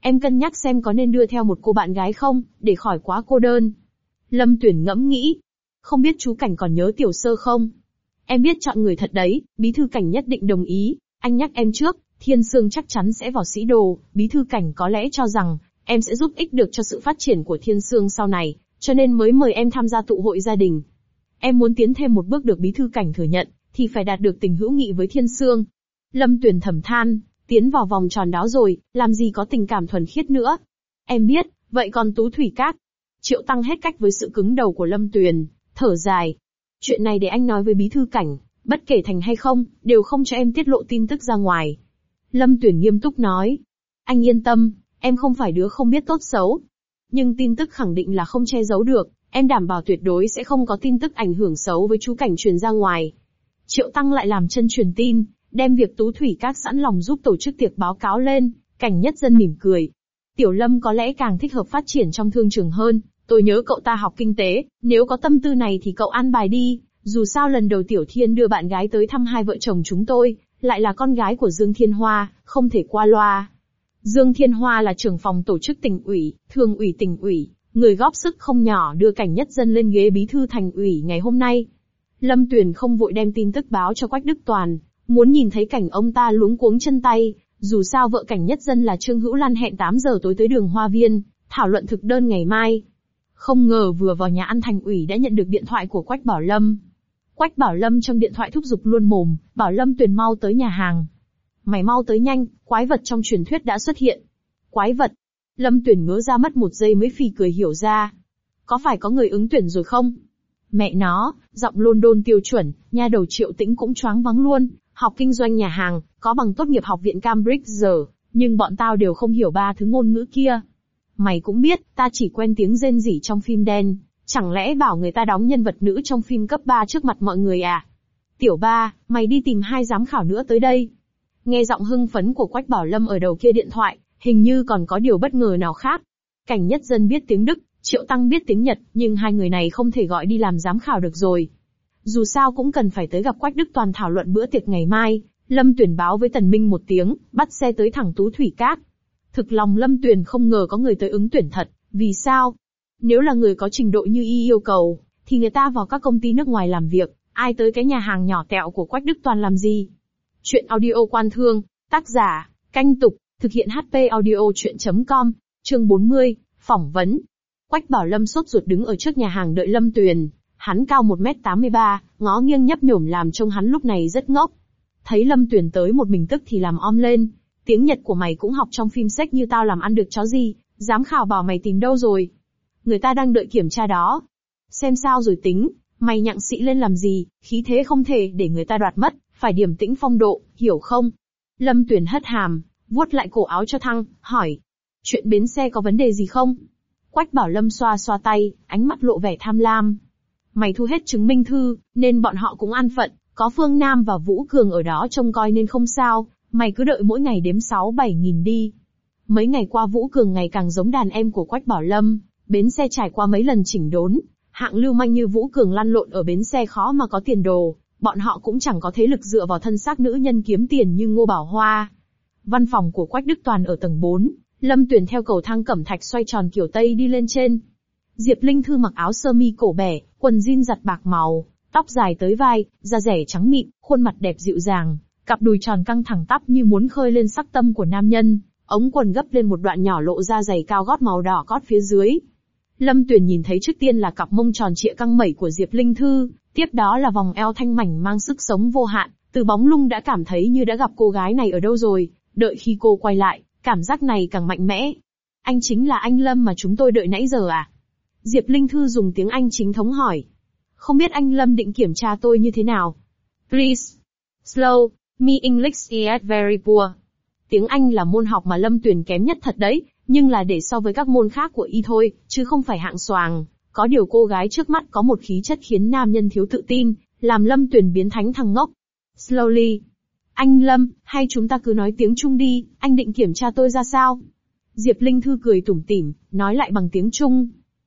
Em cân nhắc xem có nên đưa theo một cô bạn gái không, để khỏi quá cô đơn. Lâm Tuyển ngẫm nghĩ. Không biết chú Cảnh còn nhớ Tiểu Sơ không? Em biết chọn người thật đấy, Bí thư Cảnh nhất định đồng ý. Anh nhắc em trước, Thiên Sương chắc chắn sẽ vào sĩ đồ, Bí thư Cảnh có lẽ cho rằng, em sẽ giúp ích được cho sự phát triển của Thiên Sương sau này, cho nên mới mời em tham gia tụ hội gia đình. Em muốn tiến thêm một bước được Bí thư Cảnh thừa nhận, thì phải đạt được tình hữu nghị với Thiên Sương. Lâm Tuyển thầm than, tiến vào vòng tròn đó rồi, làm gì có tình cảm thuần khiết nữa. Em biết, vậy còn Tú Thủy Các? Triệu Tăng hết cách với sự cứng đầu của Lâm Tuyển, thở dài. Chuyện này để anh nói với Bí thư Cảnh, bất kể thành hay không, đều không cho em tiết lộ tin tức ra ngoài. Lâm Tuyển nghiêm túc nói. Anh yên tâm, em không phải đứa không biết tốt xấu. Nhưng tin tức khẳng định là không che giấu được, em đảm bảo tuyệt đối sẽ không có tin tức ảnh hưởng xấu với chú Cảnh truyền ra ngoài. Triệu Tăng lại làm chân truyền tin, đem việc Tú Thủy Các sẵn lòng giúp tổ chức tiệc báo cáo lên. Cảnh Nhất Dân mỉm cười. Tiểu Lâm có lẽ càng thích hợp phát triển trong thương trường hơn, tôi nhớ cậu ta học kinh tế, nếu có tâm tư này thì cậu an bài đi, dù sao lần đầu Tiểu Thiên đưa bạn gái tới thăm hai vợ chồng chúng tôi, lại là con gái của Dương Thiên Hoa, không thể qua loa. Dương Thiên Hoa là trưởng phòng tổ chức tỉnh ủy, thường ủy tỉnh ủy, người góp sức không nhỏ đưa Cảnh Nhất Dân lên ghế bí thư thành ủy ngày hôm nay. Lâm Tuyển không vội đem tin tức báo cho Quách Đức Toàn, muốn nhìn thấy cảnh ông ta luống cuống chân tay, dù sao vợ Cảnh Nhất Dân là Trương Hữu Lan hẹn tám giờ tối tới đường Hoa Viên, thảo luận thực đơn ngày mai. Không ngờ vừa vào nhà ăn thành ủy đã nhận được điện thoại của Quách Bảo Lâm. Quách Bảo Lâm trong điện thoại thúc giục luôn mồm, bảo Lâm Tuyển mau tới nhà hàng. Mày mau tới nhanh, quái vật trong truyền thuyết đã xuất hiện. Quái vật? Lâm Tuyển ngớ ra mất một giây mới phì cười hiểu ra. Có phải có người ứng tuyển rồi không? Mẹ nó, giọng London tiêu chuẩn, nha đầu Triệu Tĩnh cũng choáng váng luôn, học kinh doanh nhà hàng, có bằng tốt nghiệp học viện Cambridge giờ, nhưng bọn tao đều không hiểu ba thứ ngôn ngữ kia. Mày cũng biết, ta chỉ quen tiếng rên rỉ trong phim đen, chẳng lẽ bảo người ta đóng nhân vật nữ trong phim cấp ba trước mặt mọi người à? Tiểu ba, mày đi tìm hai giám khảo nữa tới đây. Nghe giọng hưng phấn của Quách Bảo Lâm ở đầu kia điện thoại, hình như còn có điều bất ngờ nào khác. Cảnh Nhất Dân biết tiếng Đức, Triệu Tăng biết tiếng Nhật, nhưng hai người này không thể gọi đi làm giám khảo được rồi. Dù sao cũng cần phải tới gặp Quách Đức Toàn thảo luận bữa tiệc ngày mai. Lâm Tuyển báo với Tần Minh một tiếng, bắt xe tới thẳng Tú Thủy Các. Thực lòng Lâm Tuyển không ngờ có người tới ứng tuyển thật, vì sao? Nếu là người có trình độ như y yêu cầu, thì người ta vào các công ty nước ngoài làm việc, ai tới cái nhà hàng nhỏ tẹo của Quách Đức Toàn làm gì? Chuyện audio quan thương, tác giả, Canh Tục, thực hiện hát pê audio chuyện chấm com, chương bốn mươi, phỏng vấn. Quách Bảo Lâm sốt ruột đứng ở trước nhà hàng đợi Lâm Tuyển, hắn cao một mét tám mươi ba, ngó nghiêng nhấp nhổm làm trông hắn lúc này rất ngốc. Thấy Lâm Tuyển tới một mình tức thì làm om lên, tiếng Nhật của mày cũng học trong phim sách như tao làm ăn được chó gì, giám khảo bảo mày tìm đâu rồi? Người ta đang đợi kiểm tra đó. Xem sao rồi tính, mày nhặng xị lên làm gì, khí thế không thể để người ta đoạt mất, phải điềm tĩnh phong độ, hiểu không? Lâm Tuyển hất hàm, vuốt lại cổ áo cho thăng, hỏi. Chuyện bến xe có vấn đề gì không? Quách Bảo Lâm xoa xoa tay, ánh mắt lộ vẻ tham lam. Mày thu hết chứng minh thư, nên bọn họ cũng an phận, có Phương Nam và Vũ Cường ở đó trông coi nên không sao, mày cứ đợi mỗi ngày đếm sáu bảy nghìn đi. Mấy ngày qua Vũ Cường ngày càng giống đàn em của Quách Bảo Lâm, bến xe trải qua mấy lần chỉnh đốn, hạng lưu manh như Vũ Cường lăn lộn ở bến xe khó mà có tiền đồ, bọn họ cũng chẳng có thế lực dựa vào thân xác nữ nhân kiếm tiền như Ngô Bảo Hoa. Văn phòng của Quách Đức Toàn ở tầng bốn, Lâm Tuyển theo cầu thang cẩm thạch xoay tròn kiểu Tây đi lên trên. Diệp Linh Thư mặc áo sơ mi cổ bẻ, quần jean giặt bạc màu, tóc dài tới vai, da rẻ trắng mịn, khuôn mặt đẹp dịu dàng, cặp đùi tròn căng thẳng tắp như muốn khơi lên sắc tâm của nam nhân, ống quần gấp lên một đoạn nhỏ lộ ra giày cao gót màu đỏ cót phía dưới. Lâm Tuyển nhìn thấy trước tiên là cặp mông tròn trịa căng mẩy của Diệp Linh Thư, tiếp đó là vòng eo thanh mảnh mang sức sống vô hạn, từ bóng lung đã cảm thấy như đã gặp cô gái này ở đâu rồi, đợi khi cô quay lại, cảm giác này càng mạnh mẽ. Anh chính là anh Lâm mà chúng tôi đợi nãy giờ à? Diệp Linh Thư dùng tiếng Anh chính thống hỏi. Không biết anh Lâm định kiểm tra tôi như thế nào? Please. Slow, me English is very poor. Tiếng Anh là môn học mà Lâm Tuyển kém nhất thật đấy, nhưng là để so với các môn khác của y thôi, chứ không phải hạng xoàng. Có điều cô gái trước mắt có một khí chất khiến nam nhân thiếu tự tin, làm Lâm Tuyển biến thánh thằng ngốc. Slowly. Anh Lâm, hay chúng ta cứ nói tiếng Trung đi, anh định kiểm tra tôi ra sao? Diệp Linh Thư cười tủm tỉm, nói lại bằng tiếng Trung.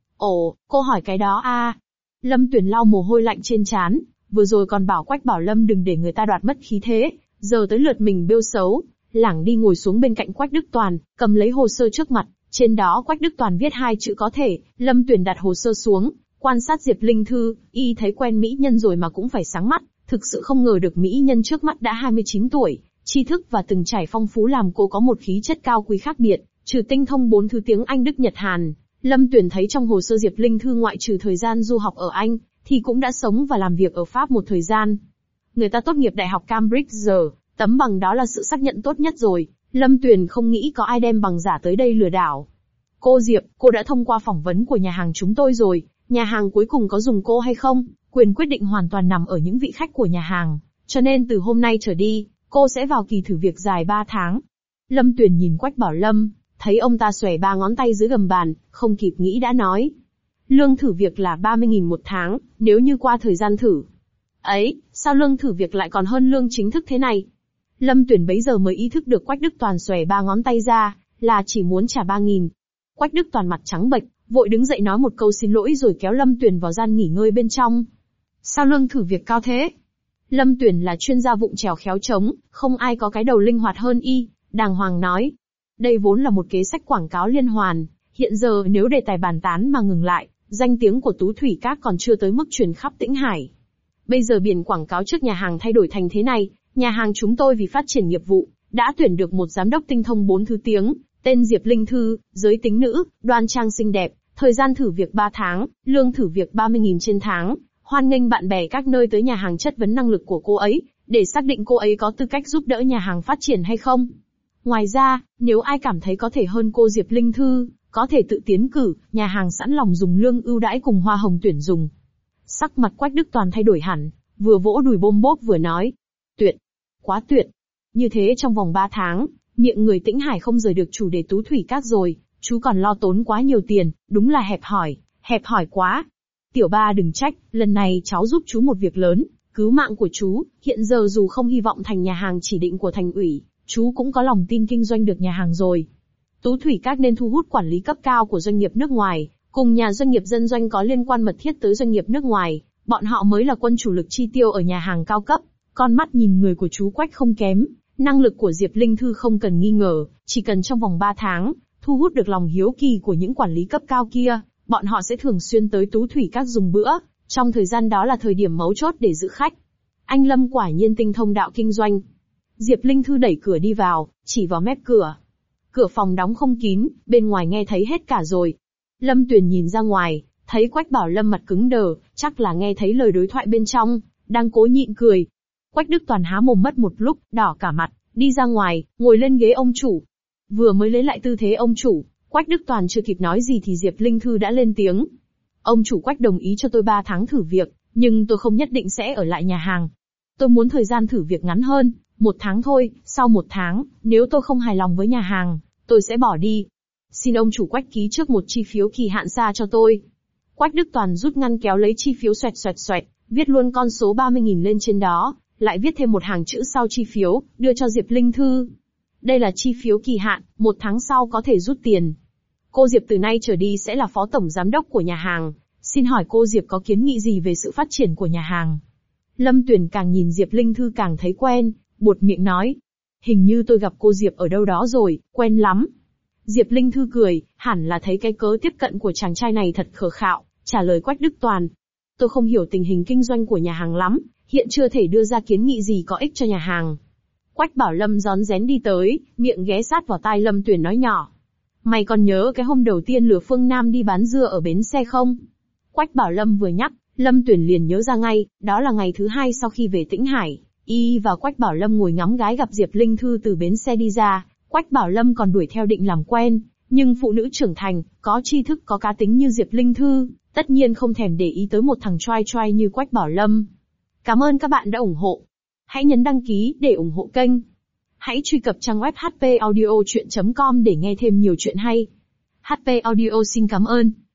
Ồ, cô hỏi cái đó à? Lâm Tuyển lau mồ hôi lạnh trên trán, vừa rồi còn bảo Quách Bảo Lâm đừng để người ta đoạt mất khí thế, giờ tới lượt mình bêu xấu, lảng đi ngồi xuống bên cạnh Quách Đức Toàn, cầm lấy hồ sơ trước mặt, trên đó Quách Đức Toàn viết hai chữ có thể. Lâm Tuyền đặt hồ sơ xuống, quan sát Diệp Linh Thư, y thấy quen mỹ nhân rồi mà cũng phải sáng mắt, thực sự không ngờ được mỹ nhân trước mắt đã hai mươi chín tuổi, tri thức và từng trải phong phú làm cô có một khí chất cao quý khác biệt, trừ tinh thông bốn thứ tiếng Anh Đức Nhật Hàn. Lâm Tuyền thấy trong hồ sơ Diệp Linh Thư ngoại trừ thời gian du học ở Anh, thì cũng đã sống và làm việc ở Pháp một thời gian. Người ta tốt nghiệp Đại học Cambridge giờ, tấm bằng đó là sự xác nhận tốt nhất rồi. Lâm Tuyền không nghĩ có ai đem bằng giả tới đây lừa đảo. Cô Diệp, cô đã thông qua phỏng vấn của nhà hàng chúng tôi rồi, nhà hàng cuối cùng có dùng cô hay không, quyền quyết định hoàn toàn nằm ở những vị khách của nhà hàng, cho nên từ hôm nay trở đi, cô sẽ vào kỳ thử việc dài ba tháng. Lâm Tuyền nhìn Quách Bảo Lâm, thấy ông ta xòe ba ngón tay dưới gầm bàn, không kịp nghĩ đã nói. Lương thử việc là ba mươi nghìn một tháng, nếu như qua thời gian thử. Ấy, sao lương thử việc lại còn hơn lương chính thức thế này? Lâm Tuyền bấy giờ mới ý thức được Quách Đức Toàn xòe ba ngón tay ra, là chỉ muốn trả ba nghìn. Quách Đức Toàn mặt trắng bệch, vội đứng dậy nói một câu xin lỗi rồi kéo Lâm Tuyền vào gian nghỉ ngơi bên trong. Sao lương thử việc cao thế? Lâm Tuyền là chuyên gia vụng chèo khéo trống, không ai có cái đầu linh hoạt hơn y, đàng hoàng nói. Đây vốn là một kế sách quảng cáo liên hoàn, hiện giờ nếu đề tài bàn tán mà ngừng lại, danh tiếng của Tú Thủy Các còn chưa tới mức truyền khắp Tĩnh Hải. Bây giờ biển quảng cáo trước nhà hàng thay đổi thành thế này, nhà hàng chúng tôi vì phát triển nghiệp vụ, đã tuyển được một giám đốc tinh thông bốn thứ tiếng, tên Diệp Linh Thư, giới tính nữ, đoan trang xinh đẹp, thời gian thử việc ba tháng, lương thử việc ba mươi nghìn trên tháng, hoan nghênh bạn bè các nơi tới nhà hàng chất vấn năng lực của cô ấy, để xác định cô ấy có tư cách giúp đỡ nhà hàng phát triển hay không. Ngoài ra, nếu ai cảm thấy có thể hơn cô Diệp Linh Thư, có thể tự tiến cử, nhà hàng sẵn lòng dùng lương ưu đãi cùng hoa hồng tuyển dùng. Sắc mặt Quách Đức Toàn thay đổi hẳn, vừa vỗ đùi bôm bốp vừa nói. Tuyệt! Quá tuyệt! Như thế trong vòng ba tháng, miệng người Tĩnh Hải không rời được chủ đề Tú Thủy Các rồi, chú còn lo tốn quá nhiều tiền, đúng là hẹp hòi, hẹp hòi quá. Tiểu ba đừng trách, lần này cháu giúp chú một việc lớn, cứu mạng của chú, hiện giờ dù không hy vọng thành nhà hàng chỉ định của thành ủy, chú cũng có lòng tin kinh doanh được nhà hàng rồi. Tú Thủy Các nên thu hút quản lý cấp cao của doanh nghiệp nước ngoài, cùng nhà doanh nghiệp dân doanh có liên quan mật thiết tới doanh nghiệp nước ngoài, bọn họ mới là quân chủ lực chi tiêu ở nhà hàng cao cấp. Con mắt nhìn người của chú Quách không kém, năng lực của Diệp Linh Thư không cần nghi ngờ, chỉ cần trong vòng ba tháng, thu hút được lòng hiếu kỳ của những quản lý cấp cao kia, bọn họ sẽ thường xuyên tới Tú Thủy Các dùng bữa, trong thời gian đó là thời điểm mấu chốt để giữ khách. Anh Lâm quả nhiên tinh thông đạo kinh doanh. Diệp Linh Thư đẩy cửa đi vào, chỉ vào mép cửa. Cửa phòng đóng không kín, bên ngoài nghe thấy hết cả rồi. Lâm Tuyền nhìn ra ngoài, thấy Quách Bảo Lâm mặt cứng đờ, chắc là nghe thấy lời đối thoại bên trong, đang cố nhịn cười. Quách Đức Toàn há mồm mất một lúc, đỏ cả mặt, đi ra ngoài, ngồi lên ghế ông chủ. Vừa mới lấy lại tư thế ông chủ, Quách Đức Toàn chưa kịp nói gì thì Diệp Linh Thư đã lên tiếng. Ông chủ Quách đồng ý cho tôi ba tháng thử việc, nhưng tôi không nhất định sẽ ở lại nhà hàng. Tôi muốn thời gian thử việc ngắn hơn, một tháng thôi, sau một tháng, nếu tôi không hài lòng với nhà hàng, tôi sẽ bỏ đi. Xin ông chủ Quách ký trước một chi phiếu kỳ hạn xa cho tôi. Quách Đức Toàn rút ngăn kéo lấy chi phiếu xoẹt xoẹt xoẹt, viết luôn con số ba mươi nghìn lên trên đó, lại viết thêm một hàng chữ sau chi phiếu, đưa cho Diệp Linh Thư. Đây là chi phiếu kỳ hạn, một tháng sau có thể rút tiền. Cô Diệp từ nay trở đi sẽ là phó tổng giám đốc của nhà hàng. Xin hỏi cô Diệp có kiến nghị gì về sự phát triển của nhà hàng? Lâm Tuyền càng nhìn Diệp Linh Thư càng thấy quen, buột miệng nói. Hình như tôi gặp cô Diệp ở đâu đó rồi, quen lắm. Diệp Linh Thư cười, hẳn là thấy cái cớ tiếp cận của chàng trai này thật khờ khạo, trả lời Quách Đức Toàn. Tôi không hiểu tình hình kinh doanh của nhà hàng lắm, hiện chưa thể đưa ra kiến nghị gì có ích cho nhà hàng. Quách Bảo Lâm rón rén đi tới, miệng ghé sát vào tai Lâm Tuyền nói nhỏ. Mày còn nhớ cái hôm đầu tiên lừa Phương Nam đi bán dưa ở bến xe không? Quách Bảo Lâm vừa nhắc, Lâm Tuyền liền nhớ ra ngay, đó là ngày thứ hai sau khi về Tĩnh Hải. Y và Quách Bảo Lâm ngồi ngắm gái gặp Diệp Linh Thư từ bến xe đi ra, Quách Bảo Lâm còn đuổi theo định làm quen, nhưng phụ nữ trưởng thành, có tri thức có cá tính như Diệp Linh Thư, tất nhiên không thèm để ý tới một thằng trai trai như Quách Bảo Lâm. Cảm ơn các bạn đã ủng hộ. Hãy nhấn đăng ký để ủng hộ kênh. Hãy truy cập trang web h p audio chuyện chấm com để nghe thêm nhiều chuyện hay. hát pê Audio xin cảm ơn.